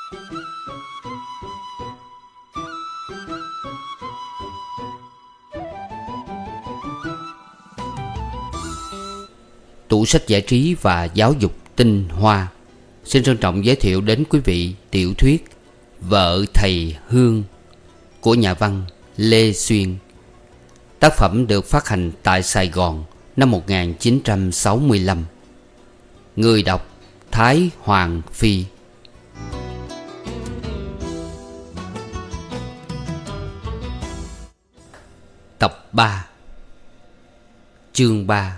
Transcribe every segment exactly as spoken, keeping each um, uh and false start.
Tủ sách giải trí và giáo dục tinh hoa xin trân trọng giới thiệu đến quý vị tiểu thuyết Vợ Thầy Hương của nhà văn Lê Xuyên. Tác phẩm được phát hành tại Sài Gòn năm một nghìn chín trăm sáu mươi lăm. Người đọc Thái Hoàng Phi. Tập ba. Chương ba.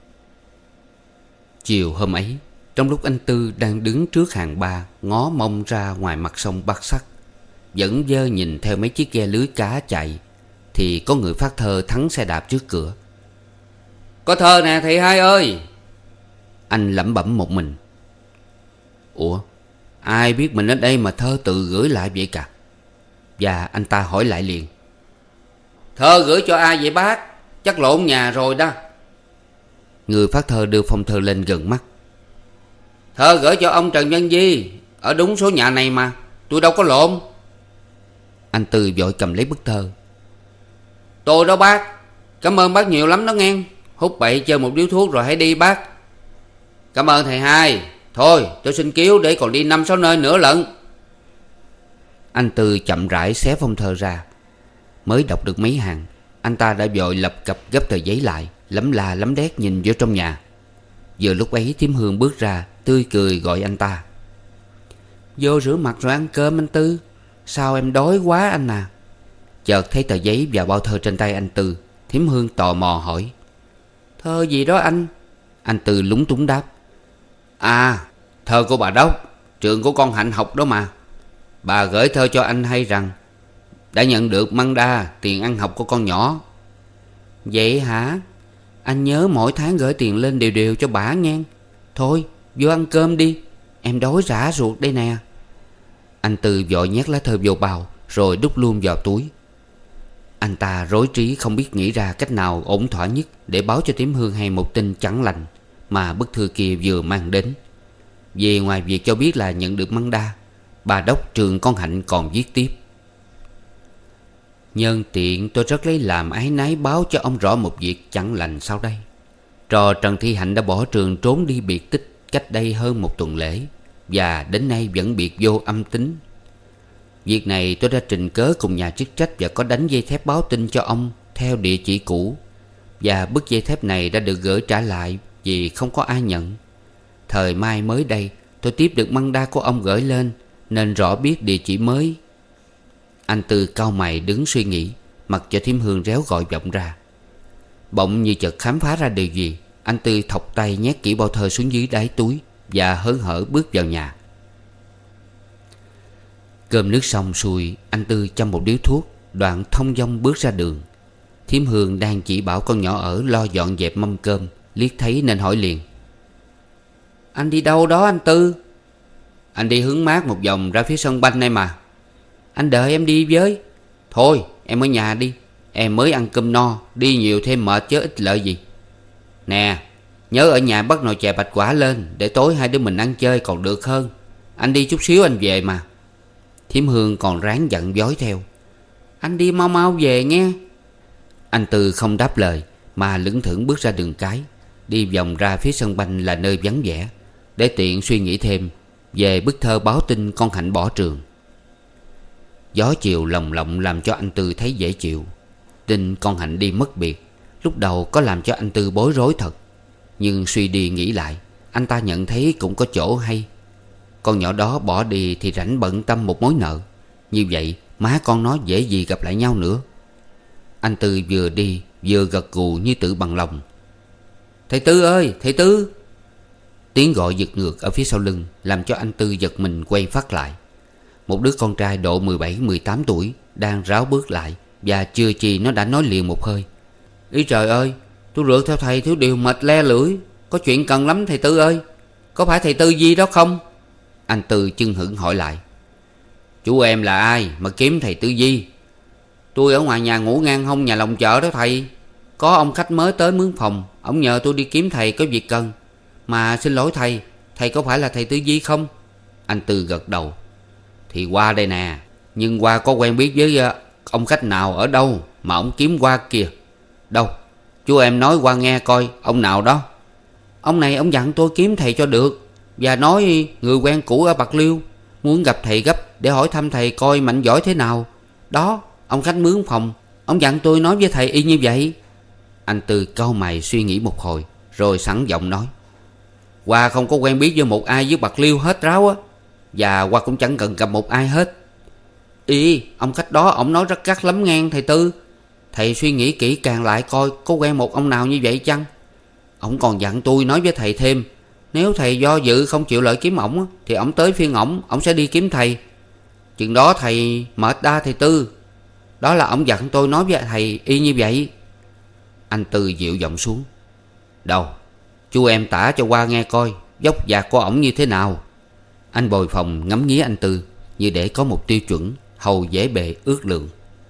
Chiều hôm ấy, trong lúc anh Tư đang đứng trước hàng ba ngó mông ra ngoài mặt sông Bát Sắc, vẫn dơ nhìn theo mấy chiếc ghe lưới cá chạy, thì có người phát thơ thắng xe đạp trước cửa. "Có thơ nè thầy hai ơi!" Anh lẩm bẩm một mình. Ủa, ai biết mình ở đây mà thơ tự gửi lại vậy cả? Và anh ta hỏi lại liền: "Thơ gửi cho ai vậy bác? Chắc lộn nhà rồi đó." Người phát thơ đưa phong thơ lên gần mắt. "Thơ gửi cho ông Trần Văn Di, ở đúng số nhà này mà, tôi đâu có lộn." Anh Tư vội cầm lấy bức thơ. "Tôi đó bác, cảm ơn bác nhiều lắm đó nghe. Hút bậy chơi một điếu thuốc rồi hãy đi bác." "Cảm ơn thầy hai. Thôi tôi xin cứu để còn đi năm sáu nơi nữa lận." Anh Tư chậm rãi xé phong thơ ra. Mới đọc được mấy hàng, anh ta đã vội lập cập gấp tờ giấy lại, lấm la lấm đét nhìn vô trong nhà. Vừa lúc ấy thím Hương bước ra, tươi cười gọi anh ta: "Vô rửa mặt rồi ăn cơm anh Tư. Sao em đói quá anh à?" Chợt thấy tờ giấy và bao thơ trên tay anh Tư, thím Hương tò mò hỏi: "Thơ gì đó anh?" Anh Tư lúng túng đáp: "À, thơ của bà Đốc, trường của con Hạnh học đó mà. Bà gửi thơ cho anh hay rằng đã nhận được măng đa tiền ăn học của con nhỏ." "Vậy hả? Anh nhớ mỗi tháng gửi tiền lên đều đều cho bà nghe. Thôi vô ăn cơm đi, em đói rã ruột đây nè." Anh Tư vội nhét lá thơ vô bao rồi đút luôn vào túi. Anh ta rối trí không biết nghĩ ra cách nào ổn thỏa nhất để báo cho thím Hương hay một tin chẳng lành mà bức thư kia vừa mang đến. Vì ngoài việc cho biết là nhận được măng đa, bà Đốc trường con Hạnh còn viết tiếp: "Nhân tiện tôi rất lấy làm áy náy báo cho ông rõ một việc chẳng lành sau đây. Trò Trần Thị Hạnh đã bỏ trường trốn đi biệt tích cách đây hơn một tuần lễ, và đến nay vẫn biệt vô âm tính. Việc này tôi đã trình cớ cùng nhà chức trách và có đánh dây thép báo tin cho ông theo địa chỉ cũ. Và bức dây thép này đã được gửi trả lại vì không có ai nhận. Thời mai mới đây tôi tiếp được măng đa của ông gửi lên, nên rõ biết địa chỉ mới." Anh Tư cau mày đứng suy nghĩ, mặc cho thím Hương réo gọi vọng ra. Bỗng như chợt khám phá ra điều gì, anh Tư thọc tay nhét kỹ bao thơ xuống dưới đáy túi và hớn hở bước vào nhà. Cơm nước xong xuôi, anh Tư châm một điếu thuốc, đoạn thong dong bước ra đường. Thím Hương đang chỉ bảo con nhỏ ở lo dọn dẹp mâm cơm, liếc thấy nên hỏi liền: "Anh đi đâu đó anh Tư?" "Anh đi hứng mát một vòng ra phía sân banh này mà." "Anh đợi em đi với." "Thôi em ở nhà đi, em mới ăn cơm no, đi nhiều thêm mệt chứ ích lợi gì. Nè, nhớ ở nhà bắt nồi chè bạch quả lên, để tối hai đứa mình ăn chơi còn được hơn. Anh đi chút xíu anh về mà." Thím Hương còn ráng dặn dối theo: "Anh đi mau mau về nghe." Anh Tư không đáp lời mà lững thững bước ra đường cái, đi vòng ra phía sân banh là nơi vắng vẻ, để tiện suy nghĩ thêm về bức thơ báo tin con Hạnh bỏ trường. Gió chiều lồng lộng làm cho anh Tư thấy dễ chịu. Tin con Hạnh đi mất biệt lúc đầu có làm cho anh Tư bối rối thật, nhưng suy đi nghĩ lại, anh ta nhận thấy cũng có chỗ hay. Con nhỏ đó bỏ đi thì rảnh bận tâm một mối nợ, như vậy má con nó dễ gì gặp lại nhau nữa. Anh Tư vừa đi vừa gật gù như tự bằng lòng: "Thầy Tư ơi, thầy Tư!" Tiếng gọi giật ngược ở phía sau lưng làm cho anh Tư giật mình quay phát lại. Một đứa con trai độ mười bảy mười tám tuổi đang ráo bước lại, và chưa chi nó đã nói liền một hơi: "Ý trời ơi, tôi rượt theo thầy thiếu điều mệt le lưỡi. Có chuyện cần lắm thầy Tư ơi. Có phải thầy Tư Di đó không?" Anh Tư chưng hửng hỏi lại: "Chú em là ai mà kiếm thầy Tư Di?" "Tôi ở ngoài nhà ngủ ngang hông nhà lòng chợ đó thầy. Có ông khách mới tới mướn phòng, ông nhờ tôi đi kiếm thầy có việc cần. Mà xin lỗi thầy, thầy có phải là thầy Tư Di không?" Anh Tư gật đầu: Thì qua đây nè. Nhưng qua có quen biết với uh, ông khách nào ở đâu mà ông kiếm qua kìa? Đâu? Chú em nói qua nghe coi. Ông nào đó? Ông này ông dặn tôi kiếm thầy cho được, và nói người quen cũ ở Bạc Liêu, muốn gặp thầy gấp để hỏi thăm thầy coi mạnh giỏi thế nào. Đó, ông khách mướn phòng, ông dặn tôi nói với thầy y như vậy. Anh Tư cau mày suy nghĩ một hồi, rồi sẵn giọng nói: Qua không có quen biết với một ai với Bạc Liêu hết ráo á. Và qua cũng chẳng cần gặp một ai hết. Ý, ông khách đó ông nói rất gắt lắm ngang thầy Tư. Thầy suy nghĩ kỹ càng lại coi có quen một ông nào như vậy chăng. Ông còn dặn tôi nói với thầy thêm, nếu thầy do dự không chịu lợi kiếm ổng thì ổng tới phiên ổng, ổng sẽ đi kiếm thầy. Chừng đó thầy mệt đa thầy Tư. Đó là ổng dặn tôi nói với thầy y như vậy. Anh Tư dịu giọng xuống: Đâu? Chú em tả cho qua nghe coi dốc dạc của ổng như thế nào. Anh Bồi Phòng ngắm nghía anh Tư như để có một tiêu chuẩn hầu dễ bề ước lượng.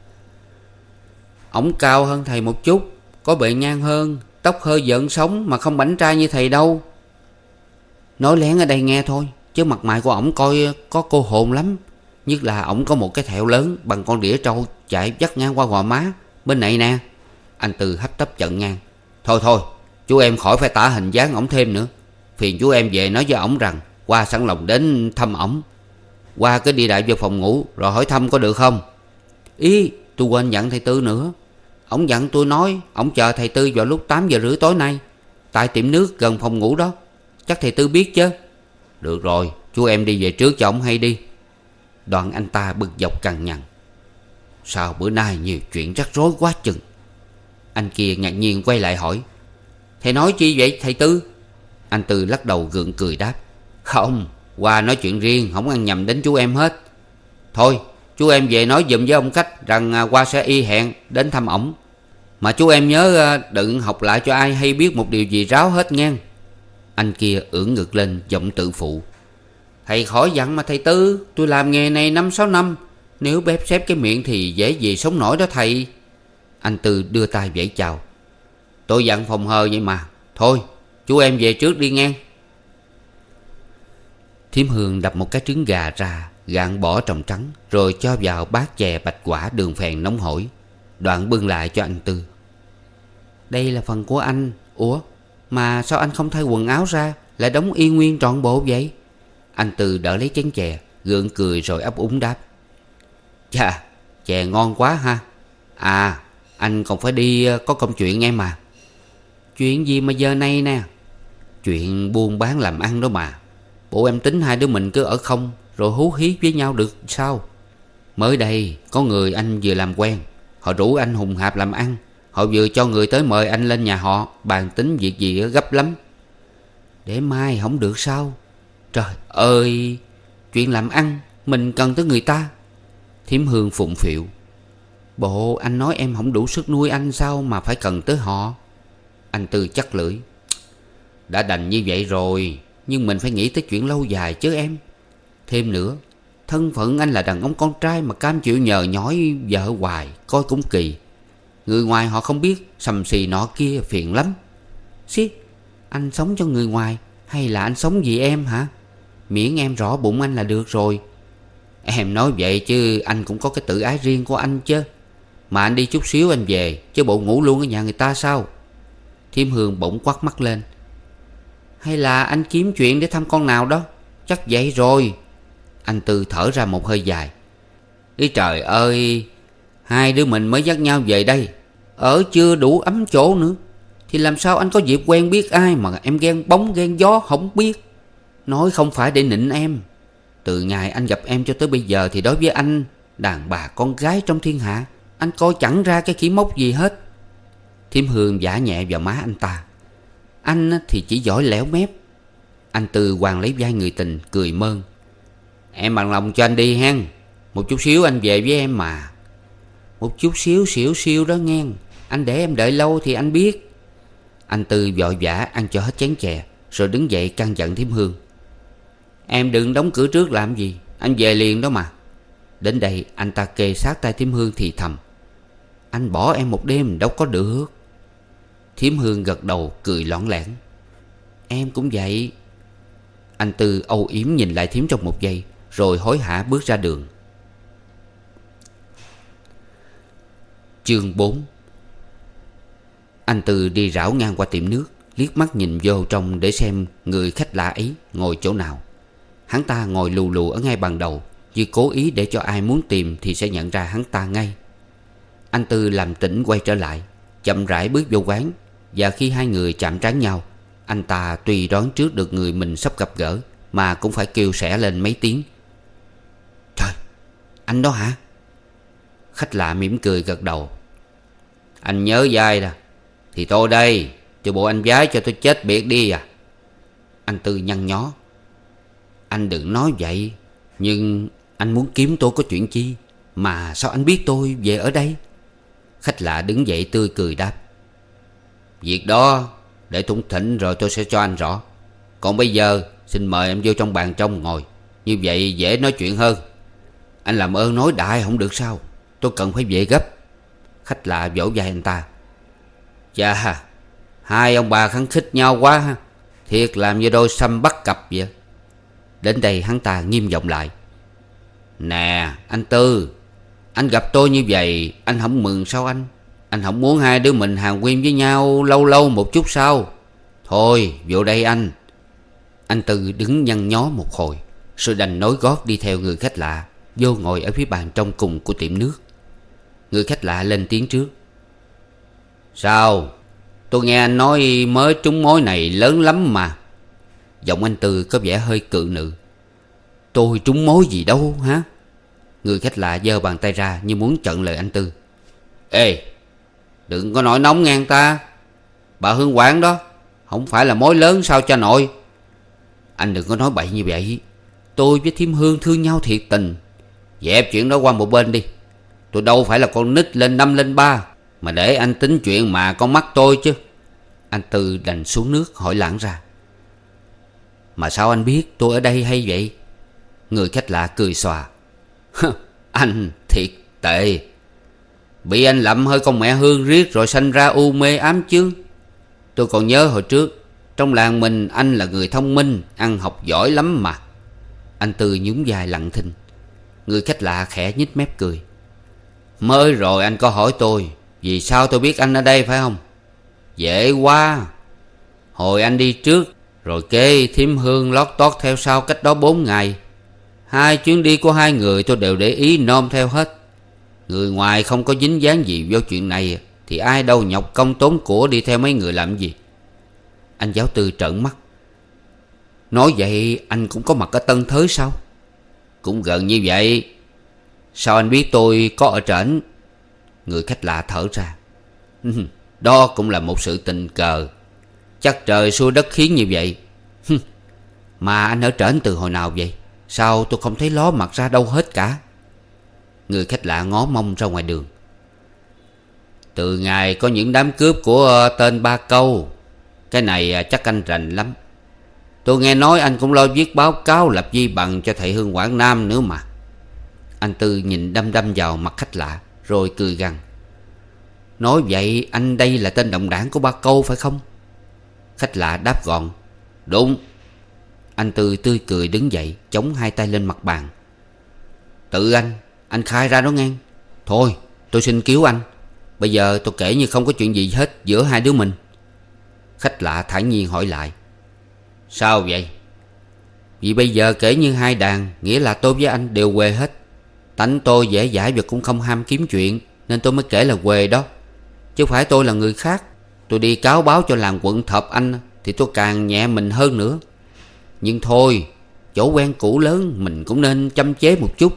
Ổng cao hơn thầy một chút, có bề ngang hơn, tóc hơi giận sống mà không bảnh trai như thầy đâu. Nói lén ở đây nghe thôi, chứ mặt mày của ổng coi có cô hồn lắm. Nhất là ổng có một cái thẹo lớn bằng con đĩa trâu chạy dắt ngang qua gò má bên này nè. Anh Tư hấp tấp chặn ngang: Thôi thôi, chú em khỏi phải tả hình dáng ổng thêm nữa. Phiền chú em về nói với ổng rằng qua sẵn lòng đến thăm ổng. Qua cứ đi đại vô phòng ngủ rồi hỏi thăm có được không? Ý, tôi quên dặn thầy Tư nữa. Ổng dặn tôi nói ổng chờ thầy Tư vào lúc tám giờ rưỡi tối nay, tại tiệm nước gần phòng ngủ đó. Chắc thầy Tư biết chứ. Được rồi, chú em đi về trước cho ổng hay đi. Đoạn anh ta bực dọc cằn nhằn: Sao bữa nay nhiều chuyện rắc rối quá chừng. Anh kia ngạc nhiên quay lại hỏi: Thầy nói chi vậy thầy Tư? Anh Tư lắc đầu gượng cười đáp: Không, qua nói chuyện riêng, không ăn nhầm đến chú em hết. Thôi chú em về nói giùm với ông khách rằng qua sẽ y hẹn đến thăm ổng. Mà chú em nhớ đừng học lại cho ai hay biết một điều gì ráo hết nghe. Anh kia ưỡn ngực lên giọng tự phụ: Thầy khỏi dặn mà thầy Tư, tôi làm nghề này năm sáu năm, nếu bếp xếp cái miệng thì dễ gì sống nổi đó thầy. Anh Tư đưa tay vẫy chào: Tôi dặn phòng hờ vậy mà. Thôi chú em về trước đi nghe. Thím Hương đập một cái trứng gà ra, gạn bỏ tròng trắng, rồi cho vào bát chè bạch quả đường phèn nóng hổi. Đoạn bưng lại cho anh Tư: Đây là phần của anh. Ủa, mà sao anh không thay quần áo ra, lại đóng y nguyên trọn bộ vậy? Anh Tư đỡ lấy chén chè, gượng cười rồi ấp úng đáp: Chà, chè ngon quá ha. À, anh còn phải đi có công chuyện nghe mà. Chuyện gì mà giờ này nè? Chuyện buôn bán làm ăn đó mà. Bộ em tính hai đứa mình cứ ở không rồi hú hí với nhau được sao? Mới đây có người anh vừa làm quen, họ rủ anh hùng hạp làm ăn. Họ vừa cho người tới mời anh lên nhà họ bàn tính việc gì gấp lắm. Để mai không được sao? Trời ơi, chuyện làm ăn mình cần tới người ta. Thím Hương phụng phịu: Bộ anh nói em không đủ sức nuôi anh sao mà phải cần tới họ? Anh Tư chắc lưỡi: Đã đành như vậy rồi, nhưng mình phải nghĩ tới chuyện lâu dài chứ em. Thêm nữa, thân phận anh là đàn ông con trai mà cam chịu nhờ nhói vợ hoài, coi cũng kỳ. Người ngoài họ không biết, sầm xì nọ kia phiền lắm. Xí, anh sống cho người ngoài hay là anh sống vì em hả? Miễn em rõ bụng anh là được rồi. Em nói vậy chứ anh cũng có cái tự ái riêng của anh chứ. Mà anh đi chút xíu anh về, chứ bộ ngủ luôn ở nhà người ta sao? Thím Hương bỗng quắt mắt lên: Hay là anh kiếm chuyện để thăm con nào đó? Chắc vậy rồi. Anh Tư thở ra một hơi dài: Ý trời ơi, hai đứa mình mới dắt nhau về đây, ở chưa đủ ấm chỗ nữa, thì làm sao anh có dịp quen biết ai mà em ghen bóng ghen gió không biết. Nói không phải để nịnh em. Từ ngày anh gặp em cho tới bây giờ thì đối với anh, đàn bà con gái trong thiên hạ, anh coi chẳng ra cái khỉ mốc gì hết. Thím Hương vả nhẹ vào má anh ta: Anh thì chỉ giỏi lẻo mép. Anh Tư quàng lấy vai người tình cười mơn: Em bằng lòng cho anh đi hen. Một chút xíu anh về với em mà. Một chút xíu xỉu siêu đó nghe. Anh để em đợi lâu thì anh biết. Anh Tư vội vã ăn cho hết chén chè, rồi đứng dậy căn dặn thím Hương: Em đừng đóng cửa trước làm gì, anh về liền đó mà. Đến đây anh ta kề sát tay thím Hương thì thầm: Anh bỏ em một đêm đâu có được. Thím Hương gật đầu cười lõng lẻn: Em cũng vậy. Anh Tư âu yếm nhìn lại thím trong một giây, rồi hối hả bước ra đường. Chương bốn. Anh Tư đi rảo ngang qua tiệm nước, liếc mắt nhìn vô trong để xem người khách lạ ấy ngồi chỗ nào. Hắn ta ngồi lù lù ở ngay bàn đầu, như cố ý để cho ai muốn tìm thì sẽ nhận ra hắn ta ngay. Anh Tư làm tỉnh quay trở lại, chậm rãi bước vô quán. Và khi hai người chạm trán nhau, anh ta tuy đoán trước được người mình sắp gặp gỡ, mà cũng phải kêu xẻ lên mấy tiếng. Trời, anh đó hả? Khách lạ mỉm cười gật đầu. Anh nhớ vai đó. Thì tôi đây, chứ bộ anh vái cho tôi chết biệt đi à. Anh Tư nhăn nhó. Anh đừng nói vậy. Nhưng anh muốn kiếm tôi có chuyện chi? Mà sao anh biết tôi về ở đây? Khách lạ đứng dậy tươi cười đáp. Việc đó để thủng thỉnh rồi tôi sẽ cho anh rõ. Còn bây giờ xin mời em vô trong bàn trong ngồi. Như vậy dễ nói chuyện hơn. Anh làm ơn nói đại không được sao? Tôi cần phải về gấp. Khách lạ vỗ vai anh ta. Chà, hai ông bà khăng khích nhau quá ha. Thiệt làm như đôi săm bắt cặp vậy. Đến đây hắn ta nghiêm giọng lại. Nè anh Tư, anh gặp tôi như vậy anh không mừng sao anh? Anh không muốn hai đứa mình hàn huyên với nhau lâu lâu một chút sao? Thôi vô đây anh. Anh Tư đứng nhăn nhó một hồi, rồi đành nối gót đi theo người khách lạ, vô ngồi ở phía bàn trong cùng của tiệm nước. Người khách lạ lên tiếng trước. Sao? Tôi nghe anh nói mới trúng mối này lớn lắm mà. Giọng anh Tư có vẻ hơi cự nự. Tôi trúng mối gì đâu hả? Người khách lạ giơ bàn tay ra như muốn chặn lời anh Tư. Ê, đừng có nói nóng ngang ta. Bà Hương Quảng đó không phải là mối lớn sao cha nội? Anh đừng có nói bậy như vậy. Tôi với thím Hương thương nhau thiệt tình. Dẹp chuyện đó qua một bên đi. Tôi đâu phải là con nít lên năm lên ba mà để anh tính chuyện mà con mắt tôi chứ. Anh Tư đành xuống nước hỏi lãng ra. Mà sao anh biết tôi ở đây hay vậy? Người khách lạ cười xòa. Anh thiệt tệ. Bị anh lậm hơi con mẹ Hương riết rồi sanh ra u mê ám chướng. Tôi còn nhớ hồi trước trong làng mình anh là người thông minh, ăn học giỏi lắm mà. Anh Tư nhún vai lặng thinh. Người khách lạ khẽ nhếch mép cười. Mới rồi anh có hỏi tôi vì sao tôi biết anh ở đây phải không? Dễ quá. Hồi anh đi trước rồi kế thím Hương lót tót theo sau cách đó bốn ngày. Hai chuyến đi của hai người tôi đều để ý nom theo hết. Người ngoài không có dính dáng gì vô chuyện này thì ai đâu nhọc công tốn của đi theo mấy người làm gì. Anh giáo tư trợn mắt. Nói vậy anh cũng có mặt ở Tân Thới sao? Cũng gần như vậy. Sao anh biết tôi có ở trển? Người khách lạ thở ra. Đó cũng là một sự tình cờ. Chắc trời xui đất khiến như vậy. Mà anh ở trển từ hồi nào vậy? Sao tôi không thấy ló mặt ra đâu hết cả? Người khách lạ ngó mông ra ngoài đường. Từ ngày có những đám cướp của tên Ba Câu. Cái này chắc anh rành lắm. Tôi nghe nói anh cũng lo viết báo cáo lập di bằng cho thầy Hương Quảng Nam nữa mà. Anh Tư nhìn đăm đăm vào mặt khách lạ rồi cười gằn. Nói vậy anh đây là tên đồng đảng của Ba Câu phải không? Khách lạ đáp gọn. Đúng. Anh Tư tươi cười đứng dậy, chống hai tay lên mặt bàn. Tự anh, anh khai ra đó ngang. Thôi tôi xin cứu anh. Bây giờ tôi kể như không có chuyện gì hết giữa hai đứa mình. Khách lạ thản nhiên hỏi lại. Sao vậy? Vì bây giờ kể như hai đàn, nghĩa là tôi với anh đều quê hết. Tánh tôi dễ dãi và cũng không ham kiếm chuyện, nên tôi mới kể là quê đó. Chứ phải tôi là người khác. Tôi đi cáo báo cho làng quận Thập Anh thì tôi càng nhẹ mình hơn nữa. Nhưng thôi, chỗ quen cũ lớn mình cũng nên châm chế một chút.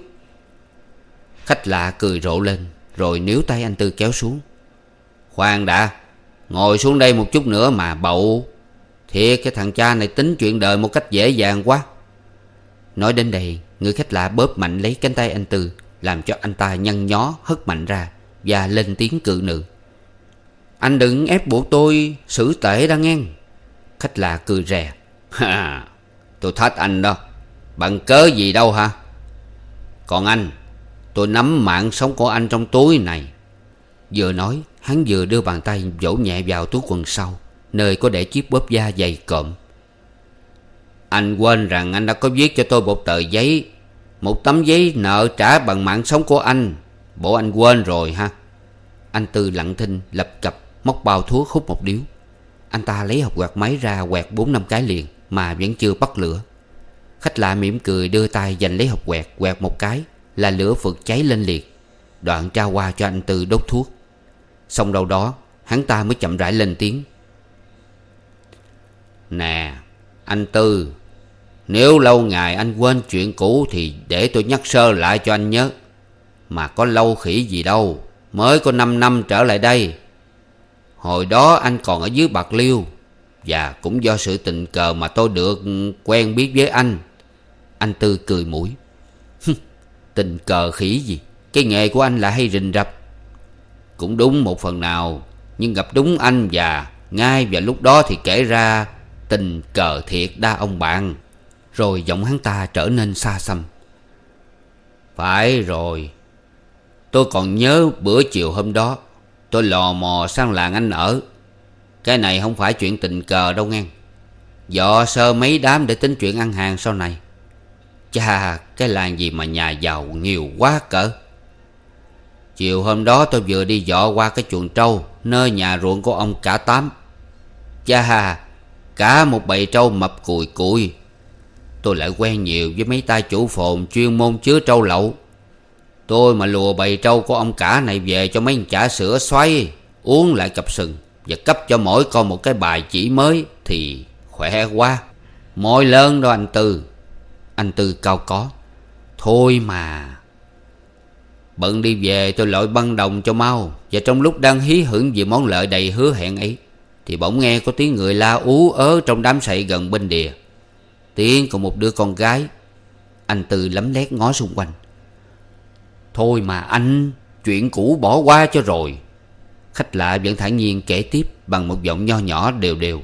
Khách lạ cười rộ lên, rồi níu tay anh Tư kéo xuống. Khoan đã, ngồi xuống đây một chút nữa mà bậu. Thiệt cái thằng cha này tính chuyện đời một cách dễ dàng quá. Nói đến đây, người khách lạ bóp mạnh lấy cánh tay anh Tư, làm cho anh ta nhăn nhó hất mạnh ra và lên tiếng cự nữ. Anh đừng ép buộc tôi xử tệ đã nghe. Khách lạ cười rè. Ha, tôi thách anh đó. Bằng cớ gì đâu hả? Còn anh, tôi nắm mạng sống của anh trong túi này. Vừa nói, hắn vừa đưa bàn tay vỗ nhẹ vào túi quần sau, nơi có để chiếc bóp da dày cộm. Anh quên rằng anh đã có viết cho tôi một tờ giấy Một tấm giấy nợ trả bằng mạng sống của anh. Bộ anh quên rồi ha? Anh Tư lặng thinh lập cập móc bao thuốc hút một điếu. Anh ta lấy hộp quạt máy ra quẹt bốn năm cái liền mà vẫn chưa bắt lửa. Khách lạ mỉm cười đưa tay giành lấy hộp quẹt, quẹt một cái là lửa phực cháy lên liền. Đoạn trao qua cho anh Tư đốt thuốc. Xong đâu đó hắn ta mới chậm rãi lên tiếng: Nè anh Tư, nếu lâu ngày anh quên chuyện cũ thì để tôi nhắc sơ lại cho anh nhớ. Mà có lâu khỉ gì đâu, mới có năm năm trở lại đây. Hồi đó anh còn ở dưới Bạc Liêu, và cũng do sự tình cờ mà tôi được quen biết với anh. Anh Tư cười mũi: Tình cờ khỉ gì, cái nghề của anh là hay rình rập. Cũng đúng một phần nào, nhưng gặp đúng anh và ngay vào lúc đó thì kể ra tình cờ thiệt đa ông bạn. Rồi giọng hắn ta trở nên xa xăm: Phải rồi, tôi còn nhớ bữa chiều hôm đó tôi lò mò sang làng anh ở. Cái này không phải chuyện tình cờ đâu nghe. Dọ sơ mấy đám để tính chuyện ăn hàng sau này. Chà, cái làng gì mà nhà giàu nhiều quá cỡ. Chiều hôm đó tôi vừa đi dọ qua cái chuồng trâu nơi nhà ruộng của ông cả Tám. Chà, cả một bầy trâu mập cùi cùi. Tôi lại quen nhiều với mấy tay chủ phồn chuyên môn chứa trâu lậu. Tôi mà lùa bầy trâu của ông cả này về cho mấy chả sữa xoáy, uống lại cặp sừng và cấp cho mỗi con một cái bài chỉ mới thì khỏe quá. Môi lớn đó anh Tư. Anh Tư cao có: Thôi mà. Bận đi về tôi lội băng đồng cho mau. Và trong lúc đang hí hửng vì món lợi đầy hứa hẹn ấy thì bỗng nghe có tiếng người la ú ớ trong đám sậy gần bên đìa. Tiếng của một đứa con gái. Anh Tư lấm lét ngó xung quanh: Thôi mà anh, chuyện cũ bỏ qua cho rồi. Khách lạ vẫn thản nhiên kể tiếp bằng một giọng nho nhỏ đều đều: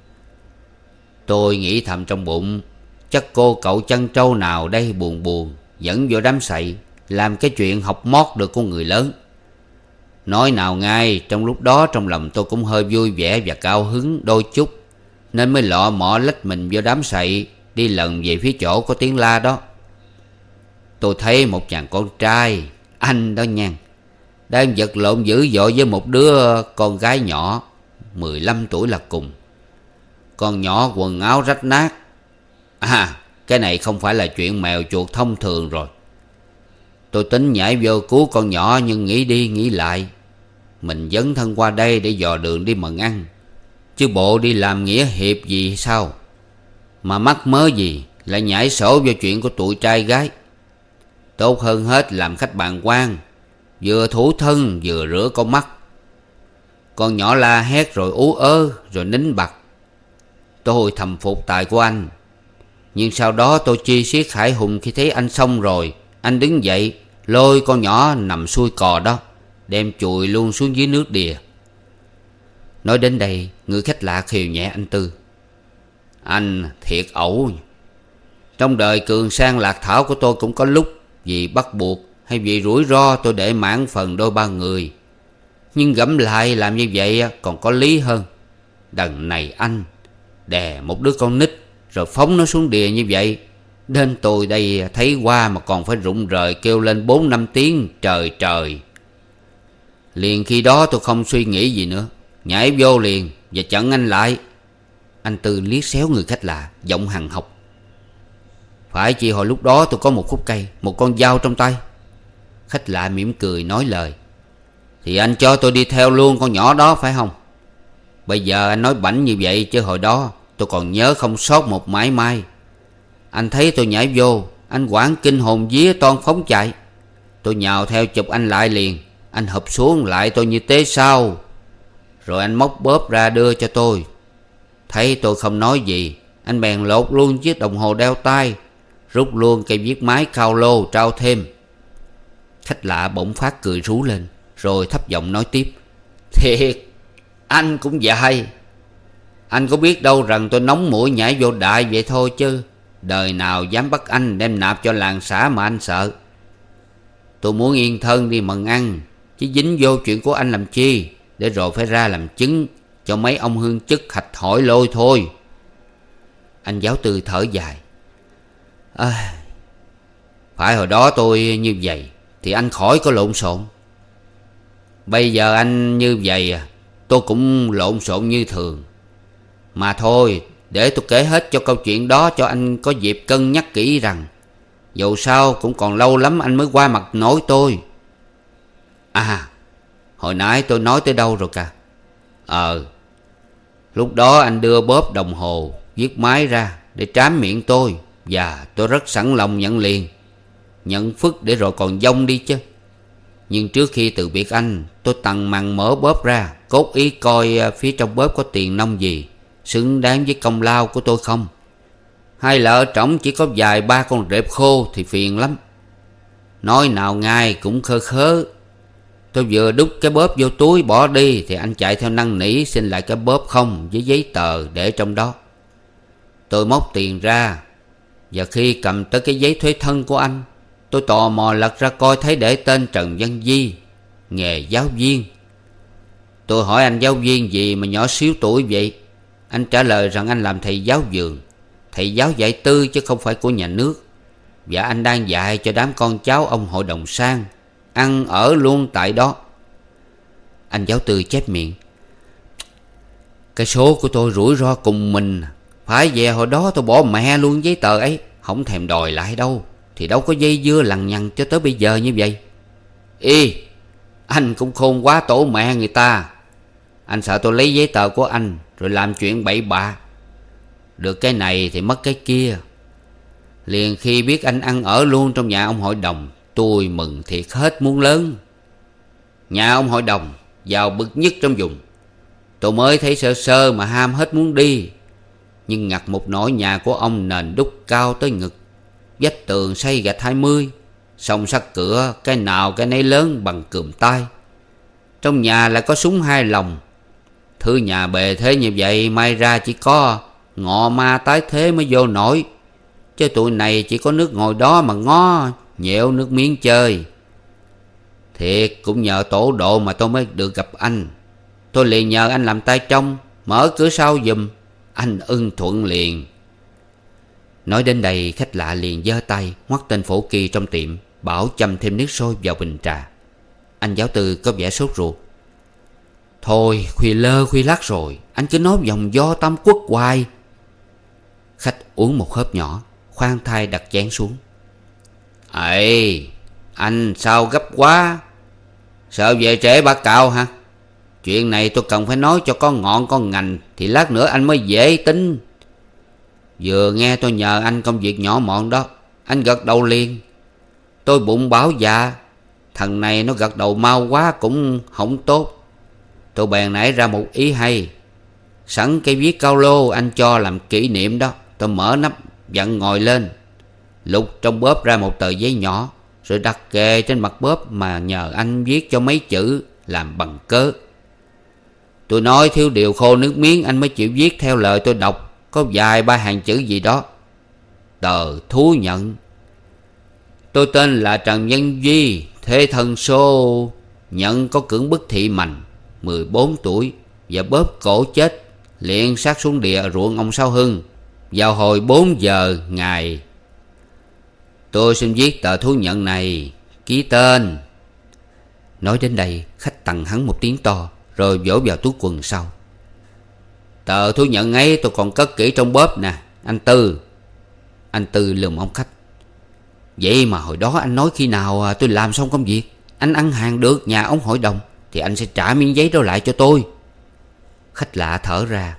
Tôi nghĩ thầm trong bụng, chắc cô cậu chăn trâu nào đây buồn buồn dẫn vô đám sậy làm cái chuyện học mót được của người lớn. Nói nào ngay, trong lúc đó trong lòng tôi cũng hơi vui vẻ và cao hứng đôi chút, nên mới lọ mọ lách mình vô đám sậy, đi lần về phía chỗ có tiếng la đó. Tôi thấy một chàng con trai, anh đó nhan, đang vật lộn dữ dội với một đứa con gái nhỏ mười lăm tuổi là cùng. Con nhỏ quần áo rách nát. À, cái này không phải là chuyện mèo chuột thông thường rồi. Tôi tính nhảy vô cứu con nhỏ, nhưng nghĩ đi nghĩ lại, mình dấn thân qua đây để dò đường đi mần ăn, chứ bộ đi làm nghĩa hiệp gì sao. Mà mắc mớ gì lại nhảy sổ vô chuyện của tụi trai gái. Tốt hơn hết làm khách bàng quan, vừa thủ thân vừa rửa con mắt. Con nhỏ la hét rồi ú ớ rồi nín bặt. Tôi thầm phục tài của anh. Nhưng sau đó tôi chi siết khải hùng khi thấy anh xong rồi. Anh đứng dậy lôi con nhỏ nằm xuôi cò đó, đem chùi luôn xuống dưới nước đìa. Nói đến đây, người khách lạ khều nhẹ anh Tư: Anh thiệt ẩu. Trong đời cường sang lạc thảo của tôi cũng có lúc vì bắt buộc hay vì rủi ro tôi để mãn phần đôi ba người. Nhưng gẫm lại làm như vậy còn có lý hơn. Đằng này anh đè một đứa con nít rồi phóng nó xuống đìa như vậy, đến tôi đây thấy qua mà còn phải rụng rời kêu lên bốn năm tiếng trời trời. Liền khi đó tôi không suy nghĩ gì nữa, nhảy vô liền và chặn anh lại. Anh Tư liếc xéo người khách lạ, giọng hằn học: Phải chi hồi lúc đó tôi có một khúc cây, một con dao trong tay. Khách lạ mỉm cười nói lời: Thì anh cho tôi đi theo luôn con nhỏ đó phải không? Bây giờ anh nói bảnh như vậy, chứ hồi đó tôi còn nhớ không sót một mãi may. Anh thấy tôi nhảy vô, anh quảng kinh hồn vía toan phóng chạy. Tôi nhào theo chụp anh lại liền. Anh hụp xuống lại tôi như tế sao. Rồi anh móc bóp ra đưa cho tôi. Thấy tôi không nói gì, anh bèn lột luôn chiếc đồng hồ đeo tay, rút luôn cây viết máy cao lô trao thêm. Khách lạ bỗng phát cười rú lên, rồi thấp giọng nói tiếp: Thiệt, anh cũng dại. Anh có biết đâu rằng tôi nóng mũi nhảy vô đại vậy thôi chứ. Đời nào dám bắt anh đem nạp cho làng xã mà anh sợ. Tôi muốn yên thân đi mần ăn, chứ dính vô chuyện của anh làm chi, để rồi phải ra làm chứng cho mấy ông hương chức hạch hỏi lôi thôi. Anh giáo tư thở dài: à, Phải hồi đó tôi như vậy thì anh khỏi có lộn xộn. Bây giờ anh như vậy à, tôi cũng lộn xộn như thường. Mà thôi, để tôi kể hết cho câu chuyện đó cho anh có dịp cân nhắc kỹ rằng dầu sao cũng còn lâu lắm anh mới qua mặt nổi tôi. À, hồi nãy tôi nói tới đâu rồi cả? Ờ, lúc đó anh đưa bóp đồng hồ viết máy ra để trám miệng tôi, và tôi rất sẵn lòng nhận liền. Nhận phức để rồi còn vong đi chứ. Nhưng trước khi từ biệt anh, tôi tằng mằng mở bóp ra, cốt ý coi phía trong bóp có tiền nong gì xứng đáng với công lao của tôi không. Hay là ở trỏng chỉ có vài ba con rệp khô thì phiền lắm. Nói nào ngay cũng khơ khớ. Tôi vừa đút cái bóp vô túi bỏ đi thì anh chạy theo năn nỉ xin lại cái bóp không với giấy tờ để trong đó. Tôi móc tiền ra, và khi cầm tới cái giấy thuế thân của anh, tôi tò mò lật ra coi thấy để tên Trần Văn Di, nghề giáo viên. Tôi hỏi anh giáo viên gì mà nhỏ xíu tuổi vậy? Anh trả lời rằng anh làm thầy giáo vườn, thầy giáo dạy tư chứ không phải của nhà nước. Và anh đang dạy cho đám con cháu ông hội đồng sang, ăn ở luôn tại đó. Anh giáo tư chép miệng: cái số của tôi rủi ro cùng mình. Phải về hồi đó tôi bỏ mẹ luôn giấy tờ ấy, không thèm đòi lại đâu, thì đâu có dây dưa lằng nhằng cho tới bây giờ như vậy. Y, anh cũng khôn quá tổ mẹ người ta. Anh sợ tôi lấy giấy tờ của anh rồi làm chuyện bậy bạ. Được cái này thì mất cái kia. Liền khi biết anh ăn ở luôn trong nhà ông hội đồng, tôi mừng thiệt hết muốn lớn. Nhà ông hội đồng giàu bậc nhất trong vùng. Tôi mới thấy sơ sơ mà ham hết muốn đi. Nhưng ngặt một nỗi nhà của ông nền đúc cao tới ngực, vách tường xây gạch hai mươi, song sắt cửa cái nào cái nấy lớn bằng cườm tay. Trong nhà lại có súng hai lồng. Thứ nhà bề thế như vậy may ra chỉ có ngọ ma tái thế mới vô nổi, chứ tụi này chỉ có nước ngồi đó mà ngó nhẹo nước miếng chơi. Thiệt cũng nhờ tổ độ mà tôi mới được gặp anh. Tôi liền nhờ anh làm tay trong, mở cửa sau giùm. Anh ưng thuận liền. Nói đến đây, khách lạ liền giơ tay ngoắt tên phổ kỳ trong tiệm, bảo châm thêm nước sôi vào bình trà. Anh giáo tư có vẻ sốt ruột: thôi khuya lơ khuya lắc rồi, anh cứ nói vòng do Tam Quốc hoài. Khách uống một hớp nhỏ, khoan thai đặt chén xuống. Ê, anh sao gấp quá? Sợ về trễ bà cạo hả? Chuyện này tôi cần phải nói cho con ngọn con ngành, thì lát nữa anh mới dễ tính. Vừa nghe tôi nhờ anh công việc nhỏ mọn đó, anh gật đầu liền. Tôi bụng bảo dạ. Thằng này nó gật đầu mau quá cũng không tốt. Tôi bèn nảy ra một ý hay. Sẵn cây viết cao lô anh cho làm kỷ niệm đó. Tôi mở nắp vặn ngồi lên, lục trong bóp ra một tờ giấy nhỏ, rồi đặt kề trên mặt bóp mà nhờ anh viết cho mấy chữ làm bằng cớ. Tôi nói thiếu điều khô nước miếng anh mới chịu viết theo lời tôi đọc, có vài ba hàng chữ gì đó. Tờ thú nhận. Tôi tên là Trần Văn Duy, thế thân số nhận có cưỡng bức thị mành, mười bốn tuổi, và bóp cổ chết liền sát xuống địa ruộng ông Sáu Hưng vào hồi bốn giờ ngày. Tôi xin viết tờ thú nhận này, ký tên. Nói đến đây, khách tặng hắn một tiếng to, rồi vỗ vào túi quần sau. Tờ thú nhận ấy tôi còn cất kỹ trong bóp nè, anh Tư. Anh Tư lườm ông khách: vậy mà hồi đó anh nói khi nào tôi làm xong công việc, anh ăn hàng được nhà ông hội đồng, thì anh sẽ trả miếng giấy đó lại cho tôi. Khách lạ thở ra: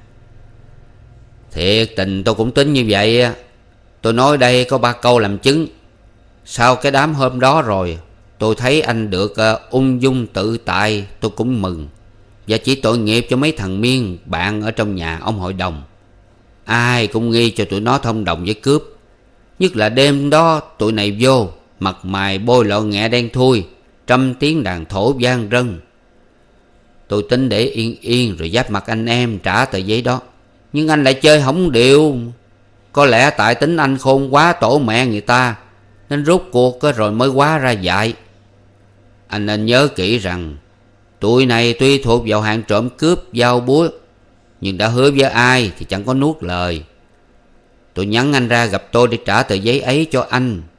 thiệt tình tôi cũng tính như vậy. Tôi nói đây có ba câu làm chứng. Sau cái đám hôm đó rồi, tôi thấy anh được uh, ung dung tự tại, tôi cũng mừng. Và chỉ tội nghiệp cho mấy thằng Miên bạn ở trong nhà ông hội đồng. Ai cũng nghi cho tụi nó thông đồng với cướp. Nhất là đêm đó tụi này vô, mặt mày bôi lọ nghẹ đen thui, trăm tiếng đàn thổ vang rân. Tôi tính để yên yên rồi giáp mặt anh em trả tờ giấy đó, nhưng anh lại chơi hỏng điệu. Có lẽ tại tính anh khôn quá tổ mẹ người ta, nên rốt cuộc rồi mới quá ra dại. Anh nên nhớ kỹ rằng tụi này tuy thuộc vào hạng trộm cướp dao búa, nhưng đã hứa với ai thì chẳng có nuốt lời. Tôi nhắn anh ra gặp tôi để trả tờ giấy ấy cho anh,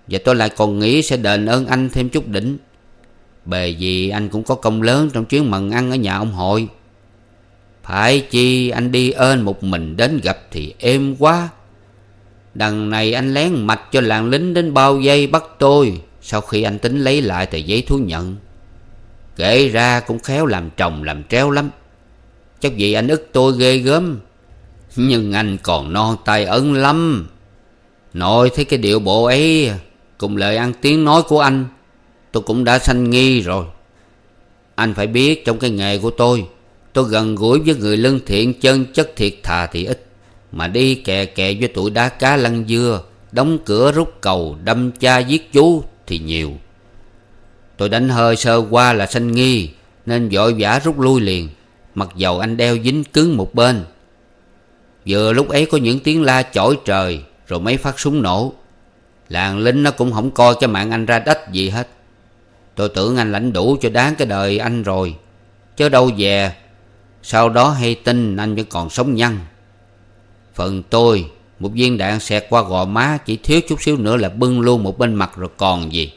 và tôi lại còn nghĩ sẽ đền ơn anh thêm chút đỉnh. Bề gì anh cũng có công lớn trong chuyến mần ăn ở nhà ông Hội. Phải chi anh đi ên một mình đến gặp thì êm quá. Đằng này anh lén mạch cho làng lính đến bao vây bắt tôi, sau khi anh tính lấy lại tờ giấy thú nhận. Kể ra cũng khéo làm trồng làm tréo lắm. Chắc vì anh ức tôi ghê gớm. Nhưng anh còn non tay ấn lắm. Nội thấy cái điệu bộ ấy cùng lời ăn tiếng nói của anh, tôi cũng đã sanh nghi rồi. Anh phải biết trong cái nghề của tôi, tôi gần gũi với người lương thiện chân chất thiệt thà thì ít, mà đi kè kè với tụi đá cá lăn dưa, đóng cửa rút cầu, đâm cha giết chú thì nhiều. Tôi đánh hơi sơ qua là sanh nghi, nên vội vã rút lui liền, mặc dầu anh đeo dính cứng một bên. Vừa lúc ấy có những tiếng la chổi trời, rồi mấy phát súng nổ. Làng lính nó cũng không coi cái mạng anh ra đách gì hết. Tôi tưởng anh lãnh đủ cho đáng cái đời anh rồi, chứ đâu về sau đó hay tin anh vẫn còn sống nhăn. Phần tôi, một viên đạn xẹt qua gò má, chỉ thiếu chút xíu nữa là bưng luôn một bên mặt rồi còn gì.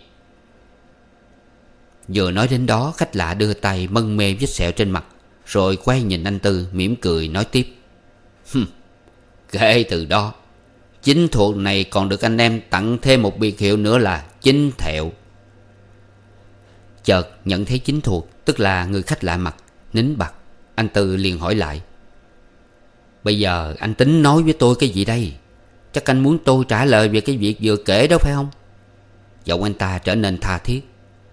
Vừa nói đến đó, khách lạ đưa tay mân mê vết sẹo trên mặt, rồi quay nhìn anh Tư mỉm cười nói tiếp. Hừm, kể từ đó, Chính Thuộc này còn được anh em tặng thêm một biệt hiệu nữa là Chính Thẹo. Chợt nhận thấy Chính Thuộc, tức là người khách lạ mặt, nín bặt. Anh Tư liền hỏi lại. Bây giờ anh tính nói với tôi cái gì đây? Chắc anh muốn tôi trả lời về cái việc vừa kể đó phải không? Giọng anh ta trở nên tha thiết.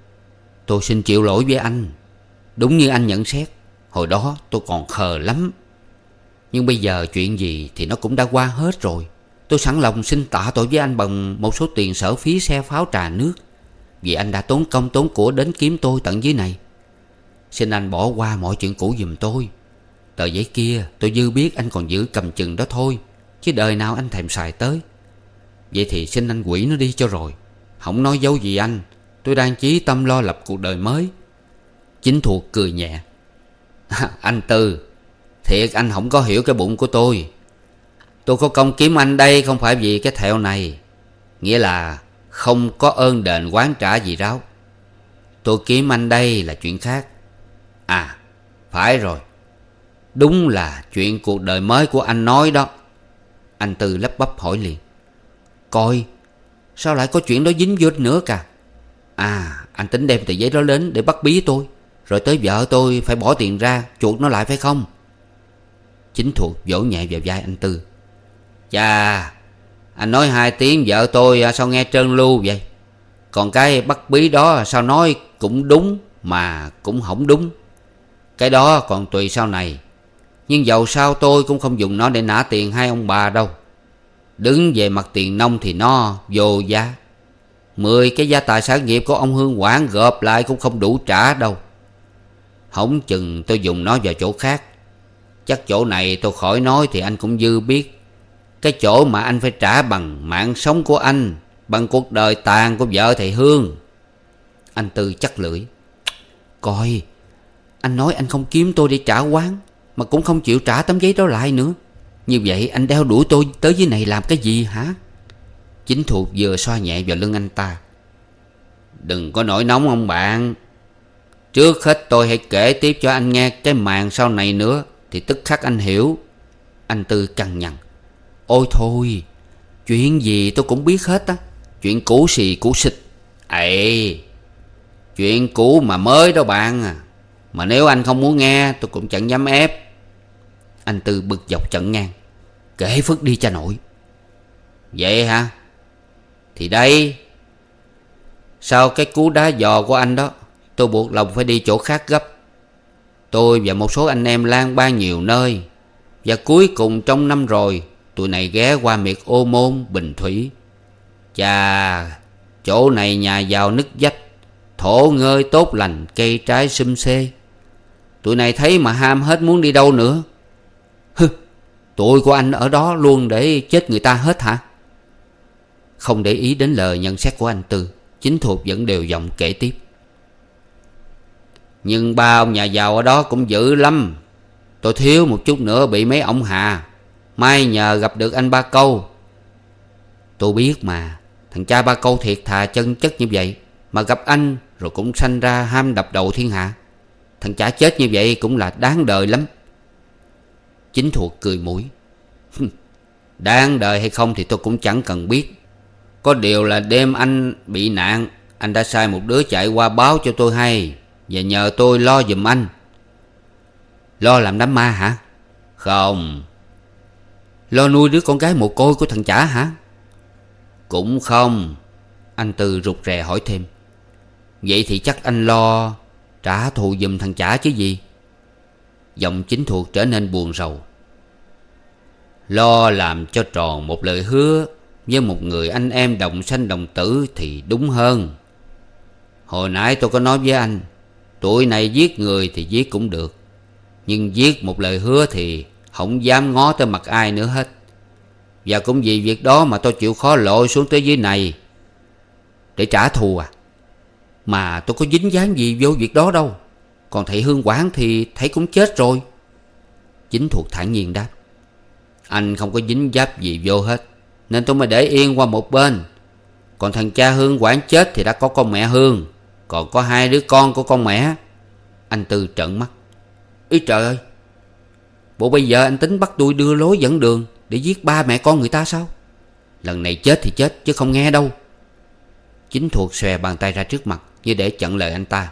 Tôi xin chịu lỗi với anh. Đúng như anh nhận xét, hồi đó tôi còn khờ lắm. Nhưng bây giờ chuyện gì thì nó cũng đã qua hết rồi. Tôi sẵn lòng xin tạ tội với anh bằng một số tiền sở phí xe pháo trà nước, vì anh đã tốn công tốn của đến kiếm tôi tận dưới này. Xin anh bỏ qua mọi chuyện cũ giùm tôi. Tờ giấy kia tôi dư biết anh còn giữ cầm chừng đó thôi, chứ đời nào anh thèm xài tới. Vậy thì xin anh hủy nó đi cho rồi. Không nói dấu gì anh, tôi đang chí tâm lo lập cuộc đời mới. Chính Thuộc cười nhẹ. Anh Tư, thiệt anh không có hiểu cái bụng của tôi. Tôi có công kiếm anh đây không phải vì cái thẹo này, nghĩa là không có ơn đền oán trả gì đâu. Tôi kiếm anh đây là chuyện khác. À, phải rồi, đúng là chuyện cuộc đời mới của anh nói đó. Anh Tư lắp bắp hỏi liền. Coi, sao lại có chuyện đó dính vô nữa cả? À, anh tính đem tờ giấy đó đến để bắt bí tôi, rồi tới vợ tôi phải bỏ tiền ra chuộc nó lại phải không? Chính Thuộc vỗ nhẹ vào vai anh Tư. Chà, anh nói hai tiếng vợ tôi sao nghe trơn lu vậy? Còn cái bắt bí đó sao nói cũng đúng mà cũng không đúng. Cái đó còn tùy sau này. Nhưng dầu sao tôi cũng không dùng nó để nã tiền hai ông bà đâu. Đứng về mặt tiền nông thì nó vô giá. Mười cái gia tài sản nghiệp của ông Hương Quảng gộp lại cũng không đủ trả đâu. Hổng chừng tôi dùng nó vào chỗ khác. Chắc chỗ này tôi khỏi nói thì anh cũng dư biết. Cái chỗ mà anh phải trả bằng mạng sống của anh, bằng cuộc đời tàn của vợ thầy Hương. Anh Tư chắc lưỡi. Coi, anh nói anh không kiếm tôi để trả oán, mà cũng không chịu trả tấm giấy đó lại nữa. Như vậy anh đeo đuổi tôi tới dưới này làm cái gì hả? Chính Thuộc vừa xoa nhẹ vào lưng anh ta. Đừng có nổi nóng ông bạn. Trước hết tôi hãy kể tiếp cho anh nghe cái màn sau này nữa, thì tức khắc anh hiểu. Anh Tư cằn nhằn. Ôi thôi, chuyện gì tôi cũng biết hết á. Chuyện cũ xì cũ xịch. Ê, chuyện cũ mà mới đó bạn à. Mà nếu anh không muốn nghe tôi cũng chẳng dám ép. Anh Tư bực dọc chận ngang. Kể phức đi cha nội. Vậy hả? Thì đây, sau cái cú đá giò của anh đó, tôi buộc lòng phải đi chỗ khác gấp. Tôi và một số anh em lang bang nhiều nơi, và cuối cùng trong năm rồi tụi này ghé qua miệt Ô Môn, Bình Thủy. Chà, chỗ này nhà giàu nứt vách, thổ ngơi tốt lành, cây trái sum xê. Tụi này thấy mà ham hết muốn đi đâu nữa. Hừ, tụi của anh ở đó luôn để chết người ta hết hả? Không để ý đến lời nhận xét của anh Tư, Chính Thuộc vẫn đều giọng kể tiếp. Nhưng ba ông nhà giàu ở đó cũng dữ lắm. Tôi thiếu một chút nữa bị mấy ổng hà. May nhờ gặp được anh Ba Câu. Tôi biết mà, Thằng cha Ba Câu thiệt thà chân chất như vậy mà gặp anh rồi cũng sanh ra ham đập đầu thiên hạ. Thằng chả chết như vậy cũng là đáng đời lắm. Chính Thuộc cười mũi. Đáng đời hay không thì tôi cũng chẳng cần biết. Có điều là đêm anh bị nạn, anh đã sai một đứa chạy qua báo cho tôi hay và nhờ tôi lo giùm anh. Lo làm đám ma hả? Không. Lo nuôi đứa con gái mồ côi của thằng chả hả? Cũng không. Anh Tư rụt rè hỏi thêm. Vậy thì chắc anh lo trả thù giùm thằng chả chứ gì? Giọng Chính Thuộc trở nên buồn rầu. Lo làm cho tròn một lời hứa với một người anh em đồng sanh đồng tử thì đúng hơn. Hồi nãy tôi có nói với anh, tuổi này giết người thì giết cũng được, nhưng giết một lời hứa thì không dám ngó tới mặt ai nữa hết. Và cũng vì việc đó mà tôi chịu khó lội xuống tới dưới này để trả thù à? Mà tôi có dính dáng gì vô việc đó đâu. Còn thầy Hương Quảng thì thầy cũng chết rồi. Chính Thuộc thản nhiên đáp. Anh không có dính dáp gì vô hết, nên tôi mới để yên qua một bên. Còn thằng cha Hương Quảng chết thì đã có con mẹ Hương, còn có hai đứa con của con mẹ. Anh Tư trợn mắt. Ý trời ơi, bộ bây giờ anh tính bắt tôi đưa lối dẫn đường để giết ba mẹ con người ta sao? Lần này chết thì chết chứ không nghe đâu. Chính Thuộc xòe bàn tay ra trước mặt như để chặn lời anh ta.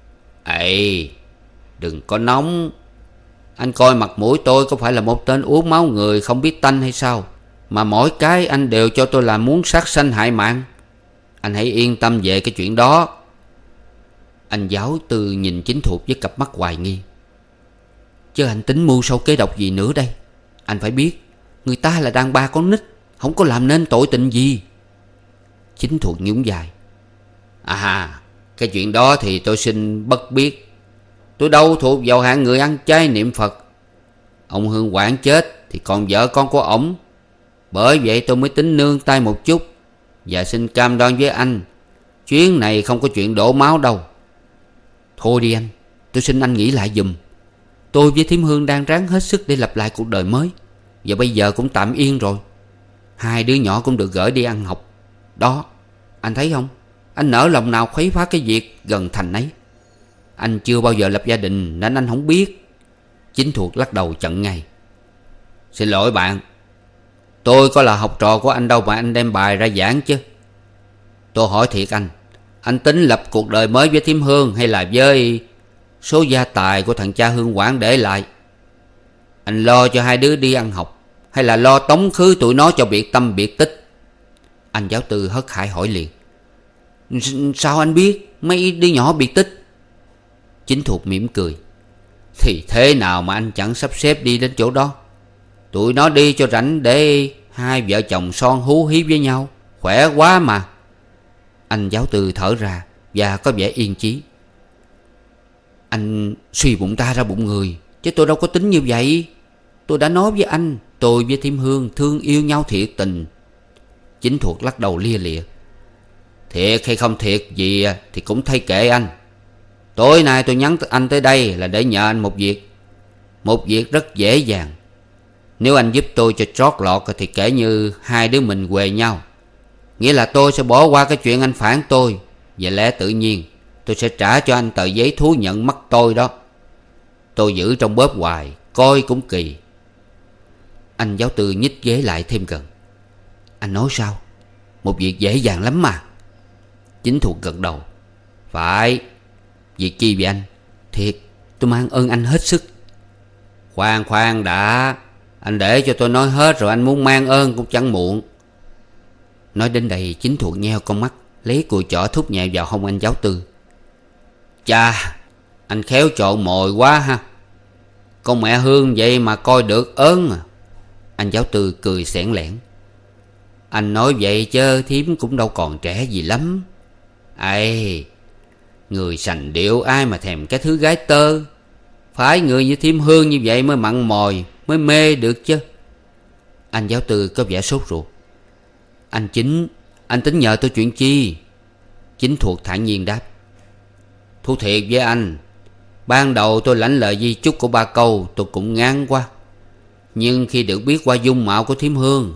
Ây, đừng có nóng. Anh coi mặt mũi tôi có phải là một tên uống máu người không biết tanh hay sao, mà mỗi cái anh đều cho tôi là muốn sát sanh hại mạng. Anh hãy yên tâm về cái chuyện đó. Anh Giáo Tư nhìn Chính Thuộc với cặp mắt hoài nghi. Chứ anh tính mưu sâu kế độc gì nữa đây? Anh phải biết, người ta là đàn bà con nít, không có làm nên tội tình gì. Chính Thuộc nhún vai. À, cái chuyện đó thì tôi xin bất biết. Tôi đâu thuộc vào hạng người ăn chay niệm Phật. Ông Hương Quảng chết thì còn vợ con của ổng. Bởi vậy tôi mới tính nương tay một chút, và xin cam đoan với anh, chuyến này không có chuyện đổ máu đâu. Thôi đi anh, tôi xin anh nghĩ lại giùm. Tôi với Thím Hương đang ráng hết sức để lập lại cuộc đời mới, và bây giờ cũng tạm yên rồi. Hai đứa nhỏ cũng được gửi đi ăn học. Đó, anh thấy không? Anh nỡ lòng nào khuấy phá cái việc gần thành ấy. Anh chưa bao giờ lập gia đình nên anh không biết. Chính Thuộc lắc đầu chặn ngay. Xin lỗi bạn, tôi có là học trò của anh đâu mà anh đem bài ra giảng chứ. Tôi hỏi thiệt anh, anh tính lập cuộc đời mới với Thím Hương hay là với số gia tài của thằng cha Hương Quảng để lại? Anh lo cho hai đứa đi ăn học hay là lo tống khứ tụi nó cho biệt tâm biệt tích? Anh Giáo Tư hớt hải hỏi liền. Sao anh biết mấy đứa nhỏ biệt tích? Chính Thuộc mỉm cười. Thì thế nào mà anh chẳng sắp xếp đi đến chỗ đó. Tụi nó đi cho rảnh để hai vợ chồng son hú hí với nhau, khỏe quá mà. Anh Giáo Tư thở ra và có vẻ yên chí. Anh suy bụng ta ra bụng người, chứ tôi đâu có tính như vậy. Tôi đã nói với anh, tôi với Thím Hương thương yêu nhau thiệt tình. Chính Thuộc lắc đầu lia lịa. Thiệt hay không thiệt gì thì cũng thay kệ anh. Tối nay tôi nhắn anh tới đây là để nhờ anh một việc. Một việc rất dễ dàng. Nếu anh giúp tôi cho trót lọt thì kể như hai đứa mình quề nhau. Nghĩa là tôi sẽ bỏ qua cái chuyện anh phản tôi, và lẽ tự nhiên tôi sẽ trả cho anh tờ giấy thú nhận mắc tôi đó. Tôi giữ trong bóp hoài, coi cũng kỳ. Anh Giáo Tư nhích ghế lại thêm gần. Anh nói sao? Một việc dễ dàng lắm mà. Chính Thuộc gật đầu. Phải. Việc chi vậy anh? Thiệt, tôi mang ơn anh hết sức. Khoan khoan đã. Anh để cho tôi nói hết rồi anh muốn mang ơn cũng chẳng muộn. Nói đến đây Chính Thuộc nheo con mắt, lấy cùi chỏ thúc nhẹ vào hông anh Giáo Tư. Chà, anh khéo trộn mồi quá ha. Con mẹ Hương vậy mà coi được ớn à. Anh Giáo Tư cười xẻn lẻn. Anh nói vậy chứ Thím cũng đâu còn trẻ gì lắm. Ây, người sành điệu ai mà thèm cái thứ gái tơ. Phải người như Thím Hương như vậy mới mặn mòi, mới mê được chứ. Anh Giáo Tư có vẻ sốt ruột. Anh Chính, anh tính nhờ tôi chuyện chi? Chính Thuộc thản nhiên đáp. Thú thiệt với anh, ban đầu tôi lãnh lời di chúc của Ba Câu tôi cũng ngán quá. Nhưng khi được biết qua dung mạo của Thím Hương,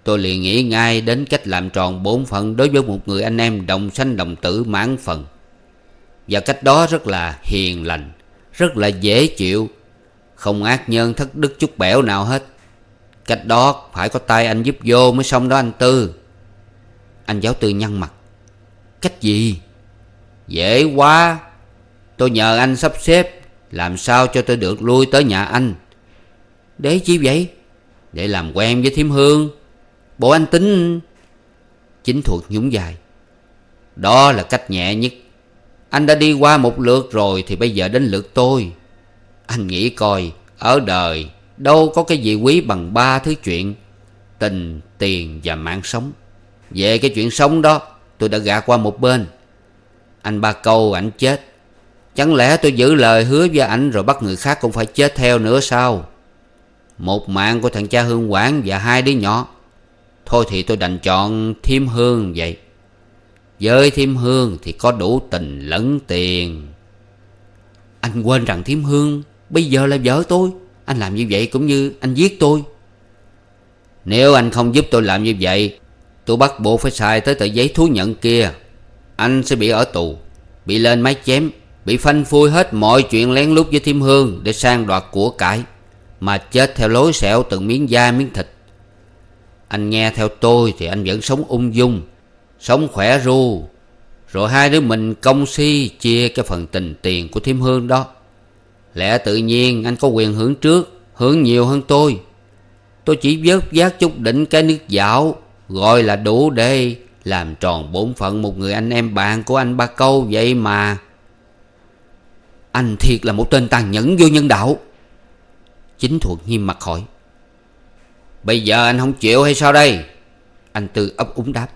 tôi liền nghĩ ngay đến cách làm tròn bổn phận đối với một người anh em đồng sanh đồng tử mãn phần. Và cách đó rất là hiền lành, rất là dễ chịu, không ác nhân thất đức chút bẻo nào hết. Cách đó phải có tay anh giúp vô mới xong đó anh Tư. Anh giáo tư nhăn mặt. Cách gì? Dễ quá. Tôi nhờ anh sắp xếp làm sao cho tôi được lui tới nhà anh. Để chi vậy? Để làm quen với thím Hương. Bộ anh tính... Chính Thuật nhún vai. Đó là cách nhẹ nhất. Anh đã đi qua một lượt rồi thì bây giờ đến lượt tôi. Anh nghĩ coi, ở đời đâu có cái gì quý bằng ba thứ chuyện: tình, tiền và mạng sống. Về cái chuyện sống đó tôi đã gạt qua một bên. Anh Ba Câu ảnh chết, chẳng lẽ tôi giữ lời hứa với ảnh rồi bắt người khác cũng phải chết theo nữa sao? Một mạng của thằng cha Hương Quảng và hai đứa nhỏ. Thôi thì tôi đành chọn thím Hương vậy. Với thím Hương thì có đủ tình lẫn tiền. Anh quên rằng thím Hương bây giờ là vợ tôi. Anh làm như vậy cũng như anh giết tôi. Nếu anh không giúp tôi làm như vậy, tôi bắt buộc phải xài tới tờ giấy thú nhận kia. Anh sẽ bị ở tù, bị lên máy chém, bị phanh phui hết mọi chuyện lén lút với thím Hương để sang đoạt của cải, mà chết theo lối xẹo từng miếng da miếng thịt. Anh nghe theo tôi thì anh vẫn sống ung dung, sống khỏe ru, rồi hai đứa mình công si chia cái phần tình tiền của thím Hương đó. Lẽ tự nhiên anh có quyền hưởng trước, hưởng nhiều hơn tôi. Tôi chỉ vớt vát chút đỉnh cái nước dạo, gọi là đủ để làm tròn bổn phận một người anh em bạn của anh Ba Câu vậy mà. Anh thiệt là một tên tàn nhẫn vô nhân đạo. Chính Thuật nghiêm mặt hỏi. Bây giờ anh không chịu hay sao đây? Anh Tư ấp úng đáp.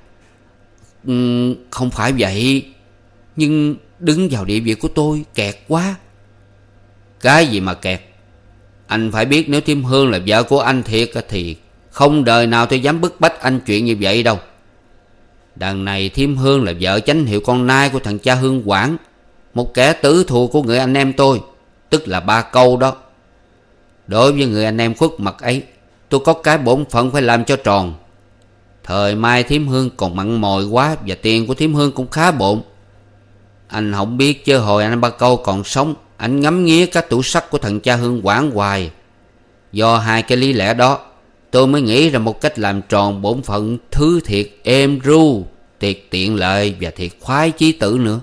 Um, không phải vậy, nhưng đứng vào địa vị của tôi kẹt quá. Cái gì mà kẹt? Anh phải biết nếu thím Hương là vợ của anh thiệt thì không đời nào tôi dám bức bách anh chuyện như vậy đâu. Đằng này thím Hương là vợ chánh hiệu con nai của thằng cha Hương Quảng, một kẻ tử thù của người anh em tôi, tức là Ba Câu đó. Đối với người anh em khuất mặt ấy, tôi có cái bổn phận phải làm cho tròn. Thời mai thím Hương còn mặn mòi quá, và tiền của thím Hương cũng khá bộn. Anh không biết chứ hồi anh Ba Câu còn sống, anh ngắm nghía các tủ sắt của thằng cha Hương Quảng hoài. Do hai cái lý lẽ đó, tôi mới nghĩ ra một cách làm tròn bổn phận thứ thiệt êm ru, thiệt tiện lợi và thiệt khoái chí tử nữa.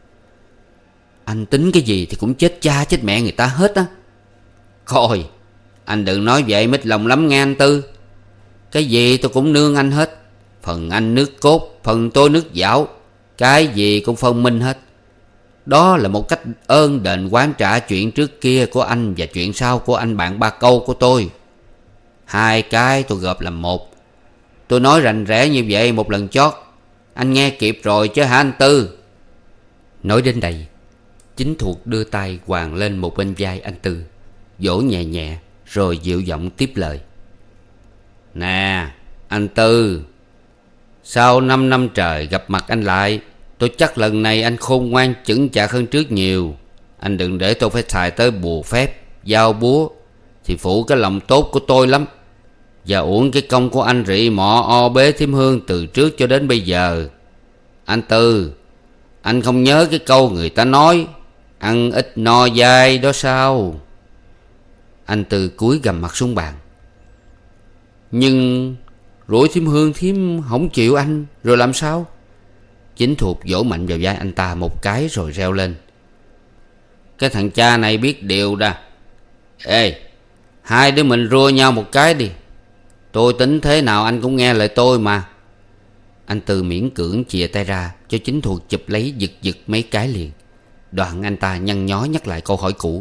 Anh tính cái gì thì cũng chết cha chết mẹ người ta hết á. Coi, anh đừng nói vậy mít lòng lắm nghe anh Tư. Cái gì tôi cũng nương anh hết. Phần anh nước cốt, phần tôi nước dảo, cái gì cũng phân minh hết. Đó là một cách ơn đền oán trả chuyện trước kia của anh và chuyện sau của anh bạn Ba Câu của tôi. Hai cái tôi gộp làm một. Tôi nói rành rẽ như vậy một lần chót, anh nghe kịp rồi chứ hả anh Tư? Nói đến đây, Chính Thuật đưa tay quàng lên một bên vai anh Tư, vỗ nhẹ nhẹ rồi dịu giọng tiếp lời. Nè anh Tư, sau năm năm trời gặp mặt anh lại, tôi chắc lần này anh khôn ngoan chững chạc hơn trước nhiều. Anh đừng để tôi phải xài tới bùa phép, dao búa, thì phụ cái lòng tốt của tôi lắm. Và uổng cái công của anh rị mọ o bế thím Hương từ trước cho đến bây giờ. Anh Tư, anh không nhớ cái câu người ta nói ăn ít no dai đó sao? Anh Tư cúi gằm mặt xuống bàn. Nhưng rủi thím Hương thím không chịu anh rồi làm sao? Chính Thuật vỗ mạnh vào vai anh ta một cái rồi reo lên. Cái thằng cha này biết điều đà. Ê, hai đứa mình rua nhau một cái đi. Tôi tính thế nào anh cũng nghe lời tôi mà. Anh Tư miễn cưỡng chìa tay ra cho Chính Thuật chụp lấy giật giật mấy cái liền. Đoạn anh ta nhăn nhó nhắc lại câu hỏi cũ.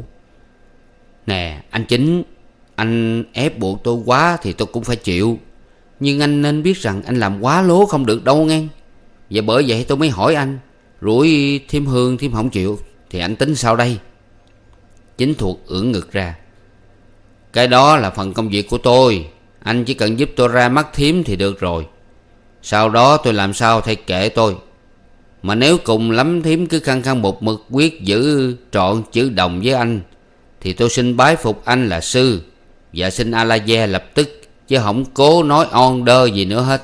Nè anh Chính, anh ép buộc tôi quá thì tôi cũng phải chịu. Nhưng anh nên biết rằng anh làm quá lố không được đâu nghe. Và bởi vậy tôi mới hỏi anh, rủi thím Hương thím không chịu thì anh tính sao đây? Chính Thuật ưỡn ngực ra. Cái đó là phần công việc của tôi. Anh chỉ cần giúp tôi ra mắt thím thì được rồi. Sau đó tôi làm sao thay kệ tôi. Mà nếu cùng lắm thím cứ khăng khăng một mực quyết giữ trọn chữ đồng với anh, thì tôi xin bái phục anh là sư, và xin A-la-gia lập tức chứ không cố nói on đơ gì nữa hết.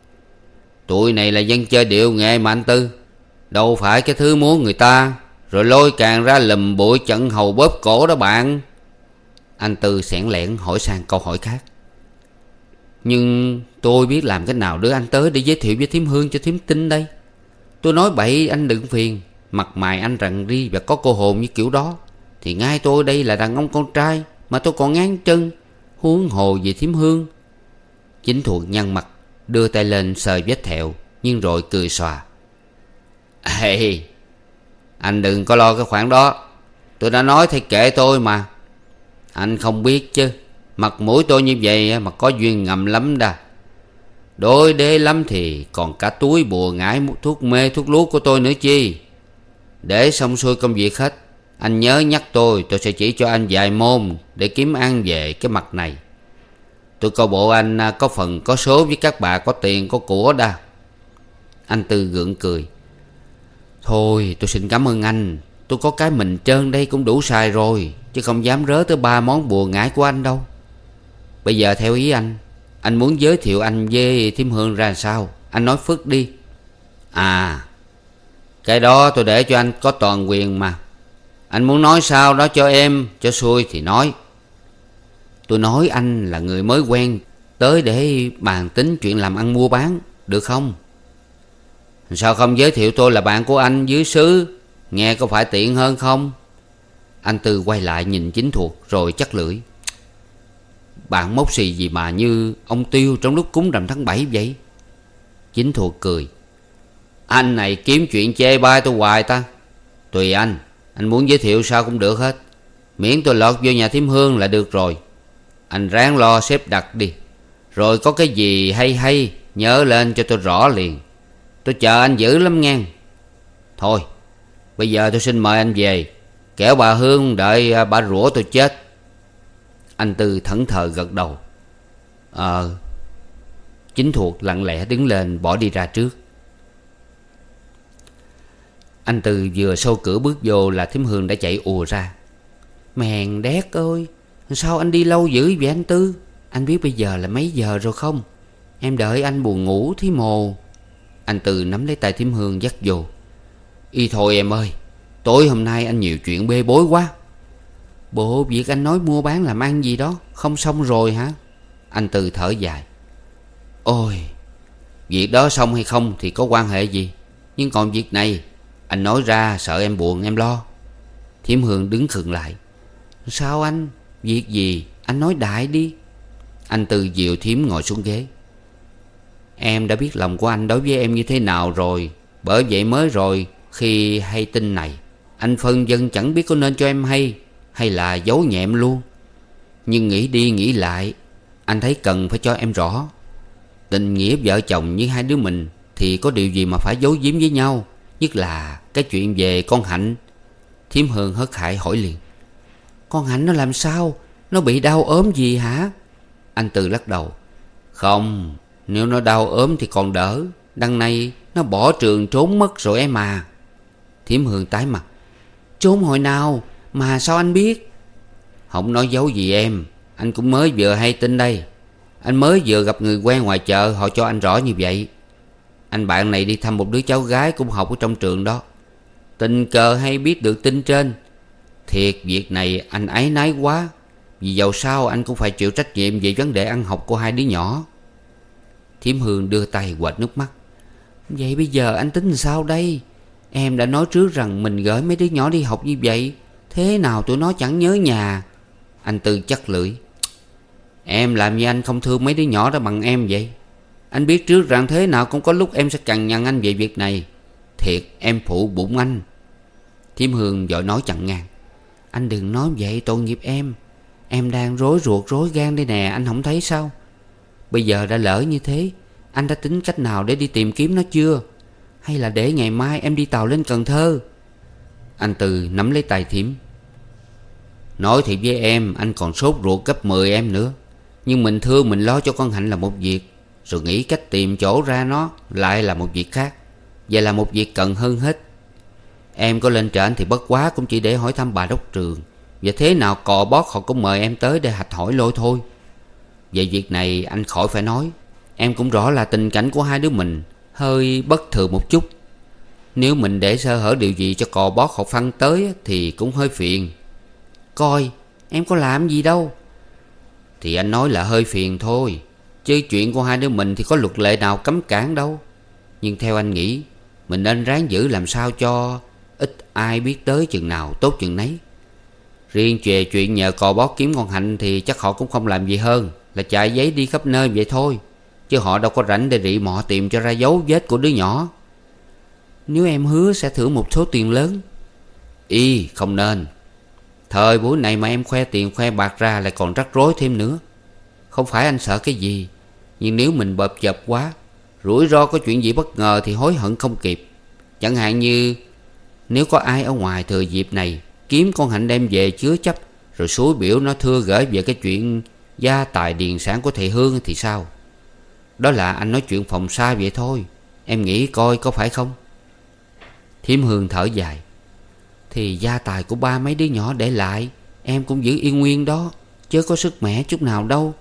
Tụi này là dân chơi điệu nghệ mà anh Tư, đâu phải cái thứ muốn người ta rồi lôi càng ra lùm bụi chặn hầu bóp cổ đó bạn. Anh Tư xẻn lẻn hỏi sang câu hỏi khác. Nhưng tôi biết làm cách nào đưa anh tới để giới thiệu với thím Hương cho thím tin đây. Tôi nói bậy anh đừng phiền. Mặt mày anh rằn ri và có cô hồn như kiểu đó thì ngay tôi đây là đàn ông con trai mà tôi còn ngán chân, huống hồ về thím Hương. Chính Thuộc nhăn mặt, đưa tay lên sờ vết thẹo, nhưng rồi cười xòa. Ê, anh đừng có lo cái khoản đó. Tôi đã nói thì kệ tôi mà. Anh không biết chứ, mặt mũi tôi như vậy mà có duyên ngầm lắm đà. Đối đế lắm thì còn cả túi bùa ngải thuốc mê thuốc lú của tôi nữa chi. Để xong xuôi công việc hết, anh nhớ nhắc tôi. Tôi sẽ chỉ cho anh vài môn để kiếm ăn về cái mặt này. Tôi coi bộ anh có phần có số với các bà có tiền có của đa. Anh Tư gượng cười. Thôi tôi xin cảm ơn anh. Tôi có cái mình trơn đây cũng đủ xài rồi, chứ không dám rớ tới ba món bùa ngải của anh đâu. Bây giờ theo ý anh, anh muốn giới thiệu anh với thím Hương ra sao? Anh nói phức đi. À, cái đó tôi để cho anh có toàn quyền mà. Anh muốn nói sao đó cho em, cho xuôi thì nói. Tôi nói anh là người mới quen, tới để bàn tính chuyện làm ăn mua bán, được không? Sao không giới thiệu tôi là bạn của anh dưới xứ, nghe có phải tiện hơn không? Anh Tư quay lại nhìn Chính Thuộc rồi chắc lưỡi. Bạn mốc xì gì mà như ông Tiêu trong lúc cúng rằm tháng bảy vậy? Chính Thuộc cười. Anh này kiếm chuyện chê bai tôi hoài ta. Tùy anh, anh muốn giới thiệu sao cũng được hết, miễn tôi lọt vô nhà thím Hương là được rồi. Anh ráng lo xếp đặt đi, rồi có cái gì hay hay nhớ lên cho tôi rõ liền. Tôi chờ anh dữ lắm nghe. Thôi bây giờ tôi xin mời anh về, kẻo bà Hương đợi bà rủa tôi chết. Anh Tư thẫn thờ gật đầu. Ờ. Chính Thuộc lặng lẽ đứng lên bỏ đi ra trước. Anh Tư vừa xô cửa bước vô là thím Hương đã chạy ùa ra. Mèn đét ơi, sao anh đi lâu dữ vậy anh Tư? Anh biết bây giờ là mấy giờ rồi không? Em đợi anh buồn ngủ thím Mồ. Anh Tư nắm lấy tay thím Hương dắt vô. Y thôi em ơi, tối hôm nay anh nhiều chuyện bê bối quá. Bộ việc anh nói mua bán làm ăn gì đó không xong rồi hả? Anh Tư thở dài. Ôi, việc đó xong hay không thì có quan hệ gì, nhưng còn việc này anh nói ra sợ em buồn em lo. Thím Hương đứng khựng lại. Sao anh? Việc gì? Anh nói đại đi. Anh Tư dìu thím ngồi xuống ghế. Em đã biết lòng của anh đối với em như thế nào rồi. Bởi vậy mới rồi khi hay tin này, anh phân vân chẳng biết có nên cho em hay hay là giấu nhẹm luôn. Nhưng nghĩ đi nghĩ lại, anh thấy cần phải cho em rõ. Tình nghĩa vợ chồng như hai đứa mình thì có điều gì mà phải giấu giếm với nhau, nhất là cái chuyện về con Hạnh. Thím Hương hớt hải hỏi liền. Con Hạnh nó làm sao? Nó bị đau ốm gì hả? Anh Tư lắc đầu. Không, nếu nó đau ốm thì còn đỡ. Đằng này nó bỏ trường trốn mất rồi em à. Thím Hương tái mặt. Trốn hồi nào? Mà sao anh biết? Không nói giấu gì em, anh cũng mới vừa hay tin đây. Anh mới vừa gặp người quen ngoài chợ, họ cho anh rõ như vậy. Anh bạn này đi thăm một đứa cháu gái cũng học ở trong trường đó, tình cờ hay biết được tin trên. Thiệt việc này anh áy náy quá, vì dầu sao anh cũng phải chịu trách nhiệm về vấn đề ăn học của hai đứa nhỏ. Thím Hương đưa tay quệt nước mắt. Vậy bây giờ anh tính làm sao đây? Em đã nói trước rằng mình gửi mấy đứa nhỏ đi học như vậy, thế nào tụi nó chẳng nhớ nhà. Anh Tư chắc lưỡi. Em làm như anh không thương mấy đứa nhỏ đó bằng em vậy. Anh biết trước rằng thế nào cũng có lúc em sẽ cằn nhằn anh về việc này. Thiệt em phụ bụng anh. Thím Hương vội nói chặn ngang. Anh đừng nói vậy, tội nghiệp em. Em đang rối ruột rối gan đây nè, anh không thấy sao? Bây giờ đã lỡ như thế, anh đã tính cách nào để đi tìm kiếm nó chưa? Hay là để ngày mai em đi tàu lên Cần Thơ? Anh Tư nắm lấy tay thím. Nói thiệt với em, anh còn sốt ruột gấp mười em nữa. Nhưng mình thương mình lo cho con Hạnh là một việc, rồi nghĩ cách tìm chỗ ra nó lại là một việc khác. Vậy là một việc cần hơn hết. Em có lên trển thì bất quá cũng chỉ để hỏi thăm bà đốc trường, và thế nào cò bót họ cũng mời em tới để hạch hỏi lôi thôi. Về việc này anh khỏi phải nói. Em cũng rõ là tình cảnh của hai đứa mình hơi bất thường một chút. Nếu mình để sơ hở điều gì cho cò bót họ phăng tới thì cũng hơi phiền. Coi, em có làm gì đâu. Thì anh nói là hơi phiền thôi, chứ chuyện của hai đứa mình thì có luật lệ nào cấm cản đâu. Nhưng theo anh nghĩ, mình nên ráng giữ làm sao cho ít ai biết tới chừng nào tốt chừng nấy. Riêng về chuyện nhờ cò bót kiếm con Hạnh thì chắc họ cũng không làm gì hơn là chạy giấy đi khắp nơi vậy thôi. Chứ họ đâu có rảnh để rị mọ tìm cho ra dấu vết của đứa nhỏ. Nếu em hứa sẽ thưởng một số tiền lớn. Y không nên. Thời buổi này mà em khoe tiền khoe bạc ra lại còn rắc rối thêm nữa. Không phải anh sợ cái gì, nhưng nếu mình bợp chợp quá, rủi ro có chuyện gì bất ngờ thì hối hận không kịp. Chẳng hạn như nếu có ai ở ngoài thừa dịp này kiếm con Hạnh đem về chứa chấp, rồi xúi biểu nó thưa gửi về cái chuyện gia tài điền sản của thầy Hương thì sao? Đó là anh nói chuyện phòng xa vậy thôi. Em nghĩ coi có phải không? Thím Hương thở dài. Thì gia tài của ba mấy đứa nhỏ để lại em cũng giữ yên nguyên đó, chứ có sức mẻ chút nào đâu.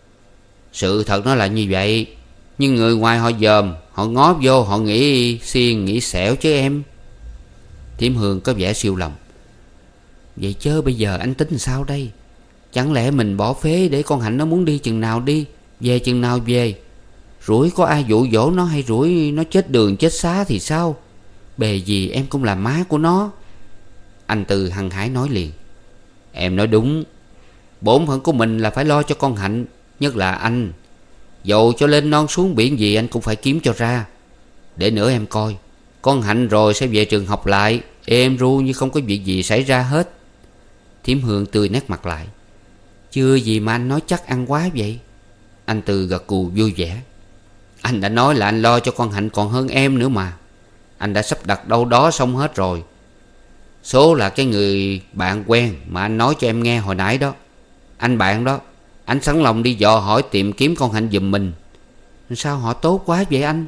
Sự thật nó là như vậy. Nhưng người ngoài họ dòm, họ ngó vô, họ nghĩ xiên nghĩ xẻo chứ em. Thím Hương có vẻ siêu lòng. Vậy chứ bây giờ anh tính sao đây? Chẳng lẽ mình bỏ phế để con Hạnh nó muốn đi chừng nào đi, về chừng nào về? Rủi có ai dụ dỗ nó, hay rủi nó chết đường chết xá thì sao? Bề gì em cũng là má của nó. Anh Tư hăng hái nói liền. Em nói đúng. Bổn phận của mình là phải lo cho con Hạnh. Nhất là anh, dầu cho lên non xuống biển gì anh cũng phải kiếm cho ra. Để nữa em coi, con Hạnh rồi sẽ về trường học lại êm ru như không có việc gì xảy ra hết. Thím Hương tươi nét mặt lại. Chưa gì mà anh nói chắc ăn quá vậy. Anh Tư gật gù vui vẻ. Anh đã nói là anh lo cho con Hạnh còn hơn em nữa mà. Anh đã sắp đặt đâu đó xong hết rồi. Số là cái người bạn quen mà anh nói cho em nghe hồi nãy đó. Anh bạn đó, anh sẵn lòng đi dò hỏi tìm kiếm con Hạnh giùm mình. Sao họ tốt quá vậy anh?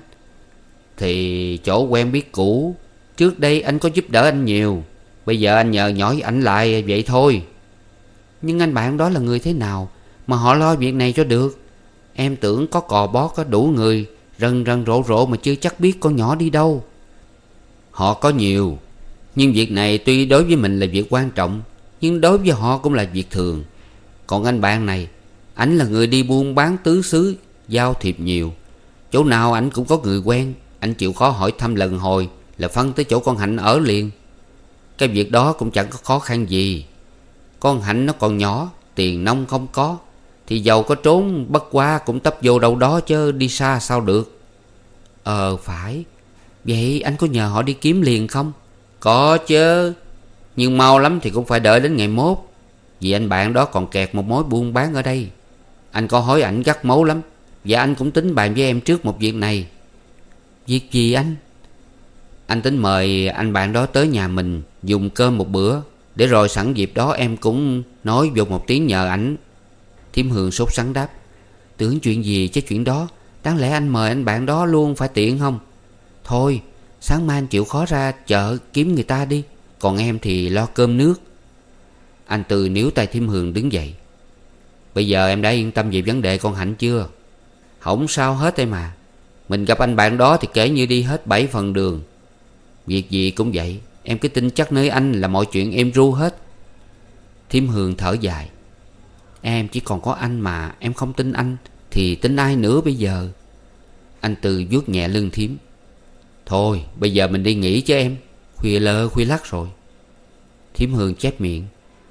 Thì chỗ quen biết cũ. Trước đây anh có giúp đỡ anh nhiều, bây giờ anh nhờ nhỏi ảnh lại vậy thôi. Nhưng anh bạn đó là người thế nào mà họ lo việc này cho được? Em tưởng có cò bót có đủ người rần rần rộ rộ mà chưa chắc biết con nhỏ đi đâu. Họ có nhiều, nhưng việc này tuy đối với mình là việc quan trọng, nhưng đối với họ cũng là việc thường. Còn anh bạn này, ảnh là người đi buôn bán tứ xứ, giao thiệp nhiều. Chỗ nào ảnh cũng có người quen. Anh chịu khó hỏi thăm lần hồi là phân tới chỗ con Hạnh ở liền. Cái việc đó cũng chẳng có khó khăn gì. Con Hạnh nó còn nhỏ, tiền nông không có, thì dầu có trốn bất qua cũng tấp vô đâu đó chứ đi xa sao được. Ờ phải. Vậy anh có nhờ họ đi kiếm liền không? Có chứ, nhưng mau lắm thì cũng phải đợi đến ngày mốt. Vì anh bạn đó còn kẹt một mối buôn bán ở đây. Anh có hối ảnh gắt máu lắm. Và anh cũng tính bàn với em trước một việc này. Việc gì anh? Anh tính mời anh bạn đó tới nhà mình dùng cơm một bữa, để rồi sẵn dịp đó em cũng nói vô một tiếng nhờ ảnh. Thím Hương sốt sắng đáp. Tưởng chuyện gì chứ chuyện đó. Đáng lẽ anh mời anh bạn đó luôn phải tiện không? Thôi, sáng mai anh chịu khó ra chợ kiếm người ta đi, còn em thì lo cơm nước. Anh Tư níu tay thím Hương đứng dậy. Bây giờ em đã yên tâm về vấn đề con Hạnh chưa? Không sao hết em à. Mình gặp anh bạn đó thì kể như đi hết bảy phần đường. Việc gì cũng vậy, em cứ tin chắc nơi anh là mọi chuyện êm ru hết. Thím Hương thở dài. Em chỉ còn có anh mà em không tin anh thì tin ai nữa bây giờ? Anh Tư vuốt nhẹ lưng thím. Thôi bây giờ mình đi nghỉ chứ em. Khuya lơ khuya lắc rồi. Thím Hương chép miệng.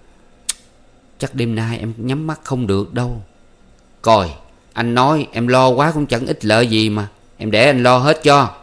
Chắc đêm nay em nhắm mắt không được đâu. Coi, anh nói em lo quá cũng chẳng ích lợi gì mà. Em để anh lo hết cho.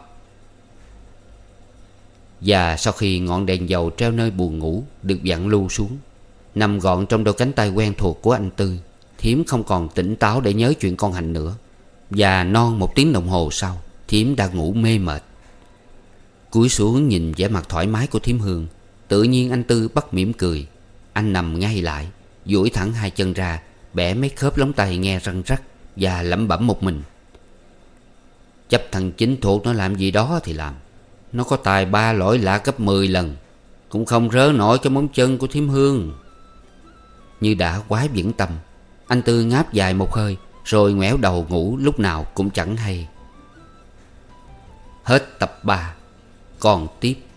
Và sau khi ngọn đèn dầu treo nơi buồng ngủ được vặn lu xuống, nằm gọn trong đôi cánh tay quen thuộc của anh Tư, thím không còn tỉnh táo để nhớ chuyện con Hạnh nữa. Và non một tiếng đồng hồ sau, thím đã ngủ mê mệt. Cúi xuống nhìn vẻ mặt thoải mái của thím Hương, tự nhiên anh Tư bắt mỉm cười. Anh nằm ngay lại, duỗi thẳng hai chân ra, bẻ mấy khớp lóng tay nghe răng rắc, và lẩm bẩm một mình. Chấp thằng chính thuộc nó làm gì đó thì làm. Nó có tài ba lỗi lạ gấp mười lần, cũng không rớ nổi cái móng chân của thím Hương. Như đã quá vững tâm, anh Tư ngáp dài một hơi, rồi ngoẻo đầu ngủ lúc nào cũng chẳng hay. Hết tập ba. Còn tiếp.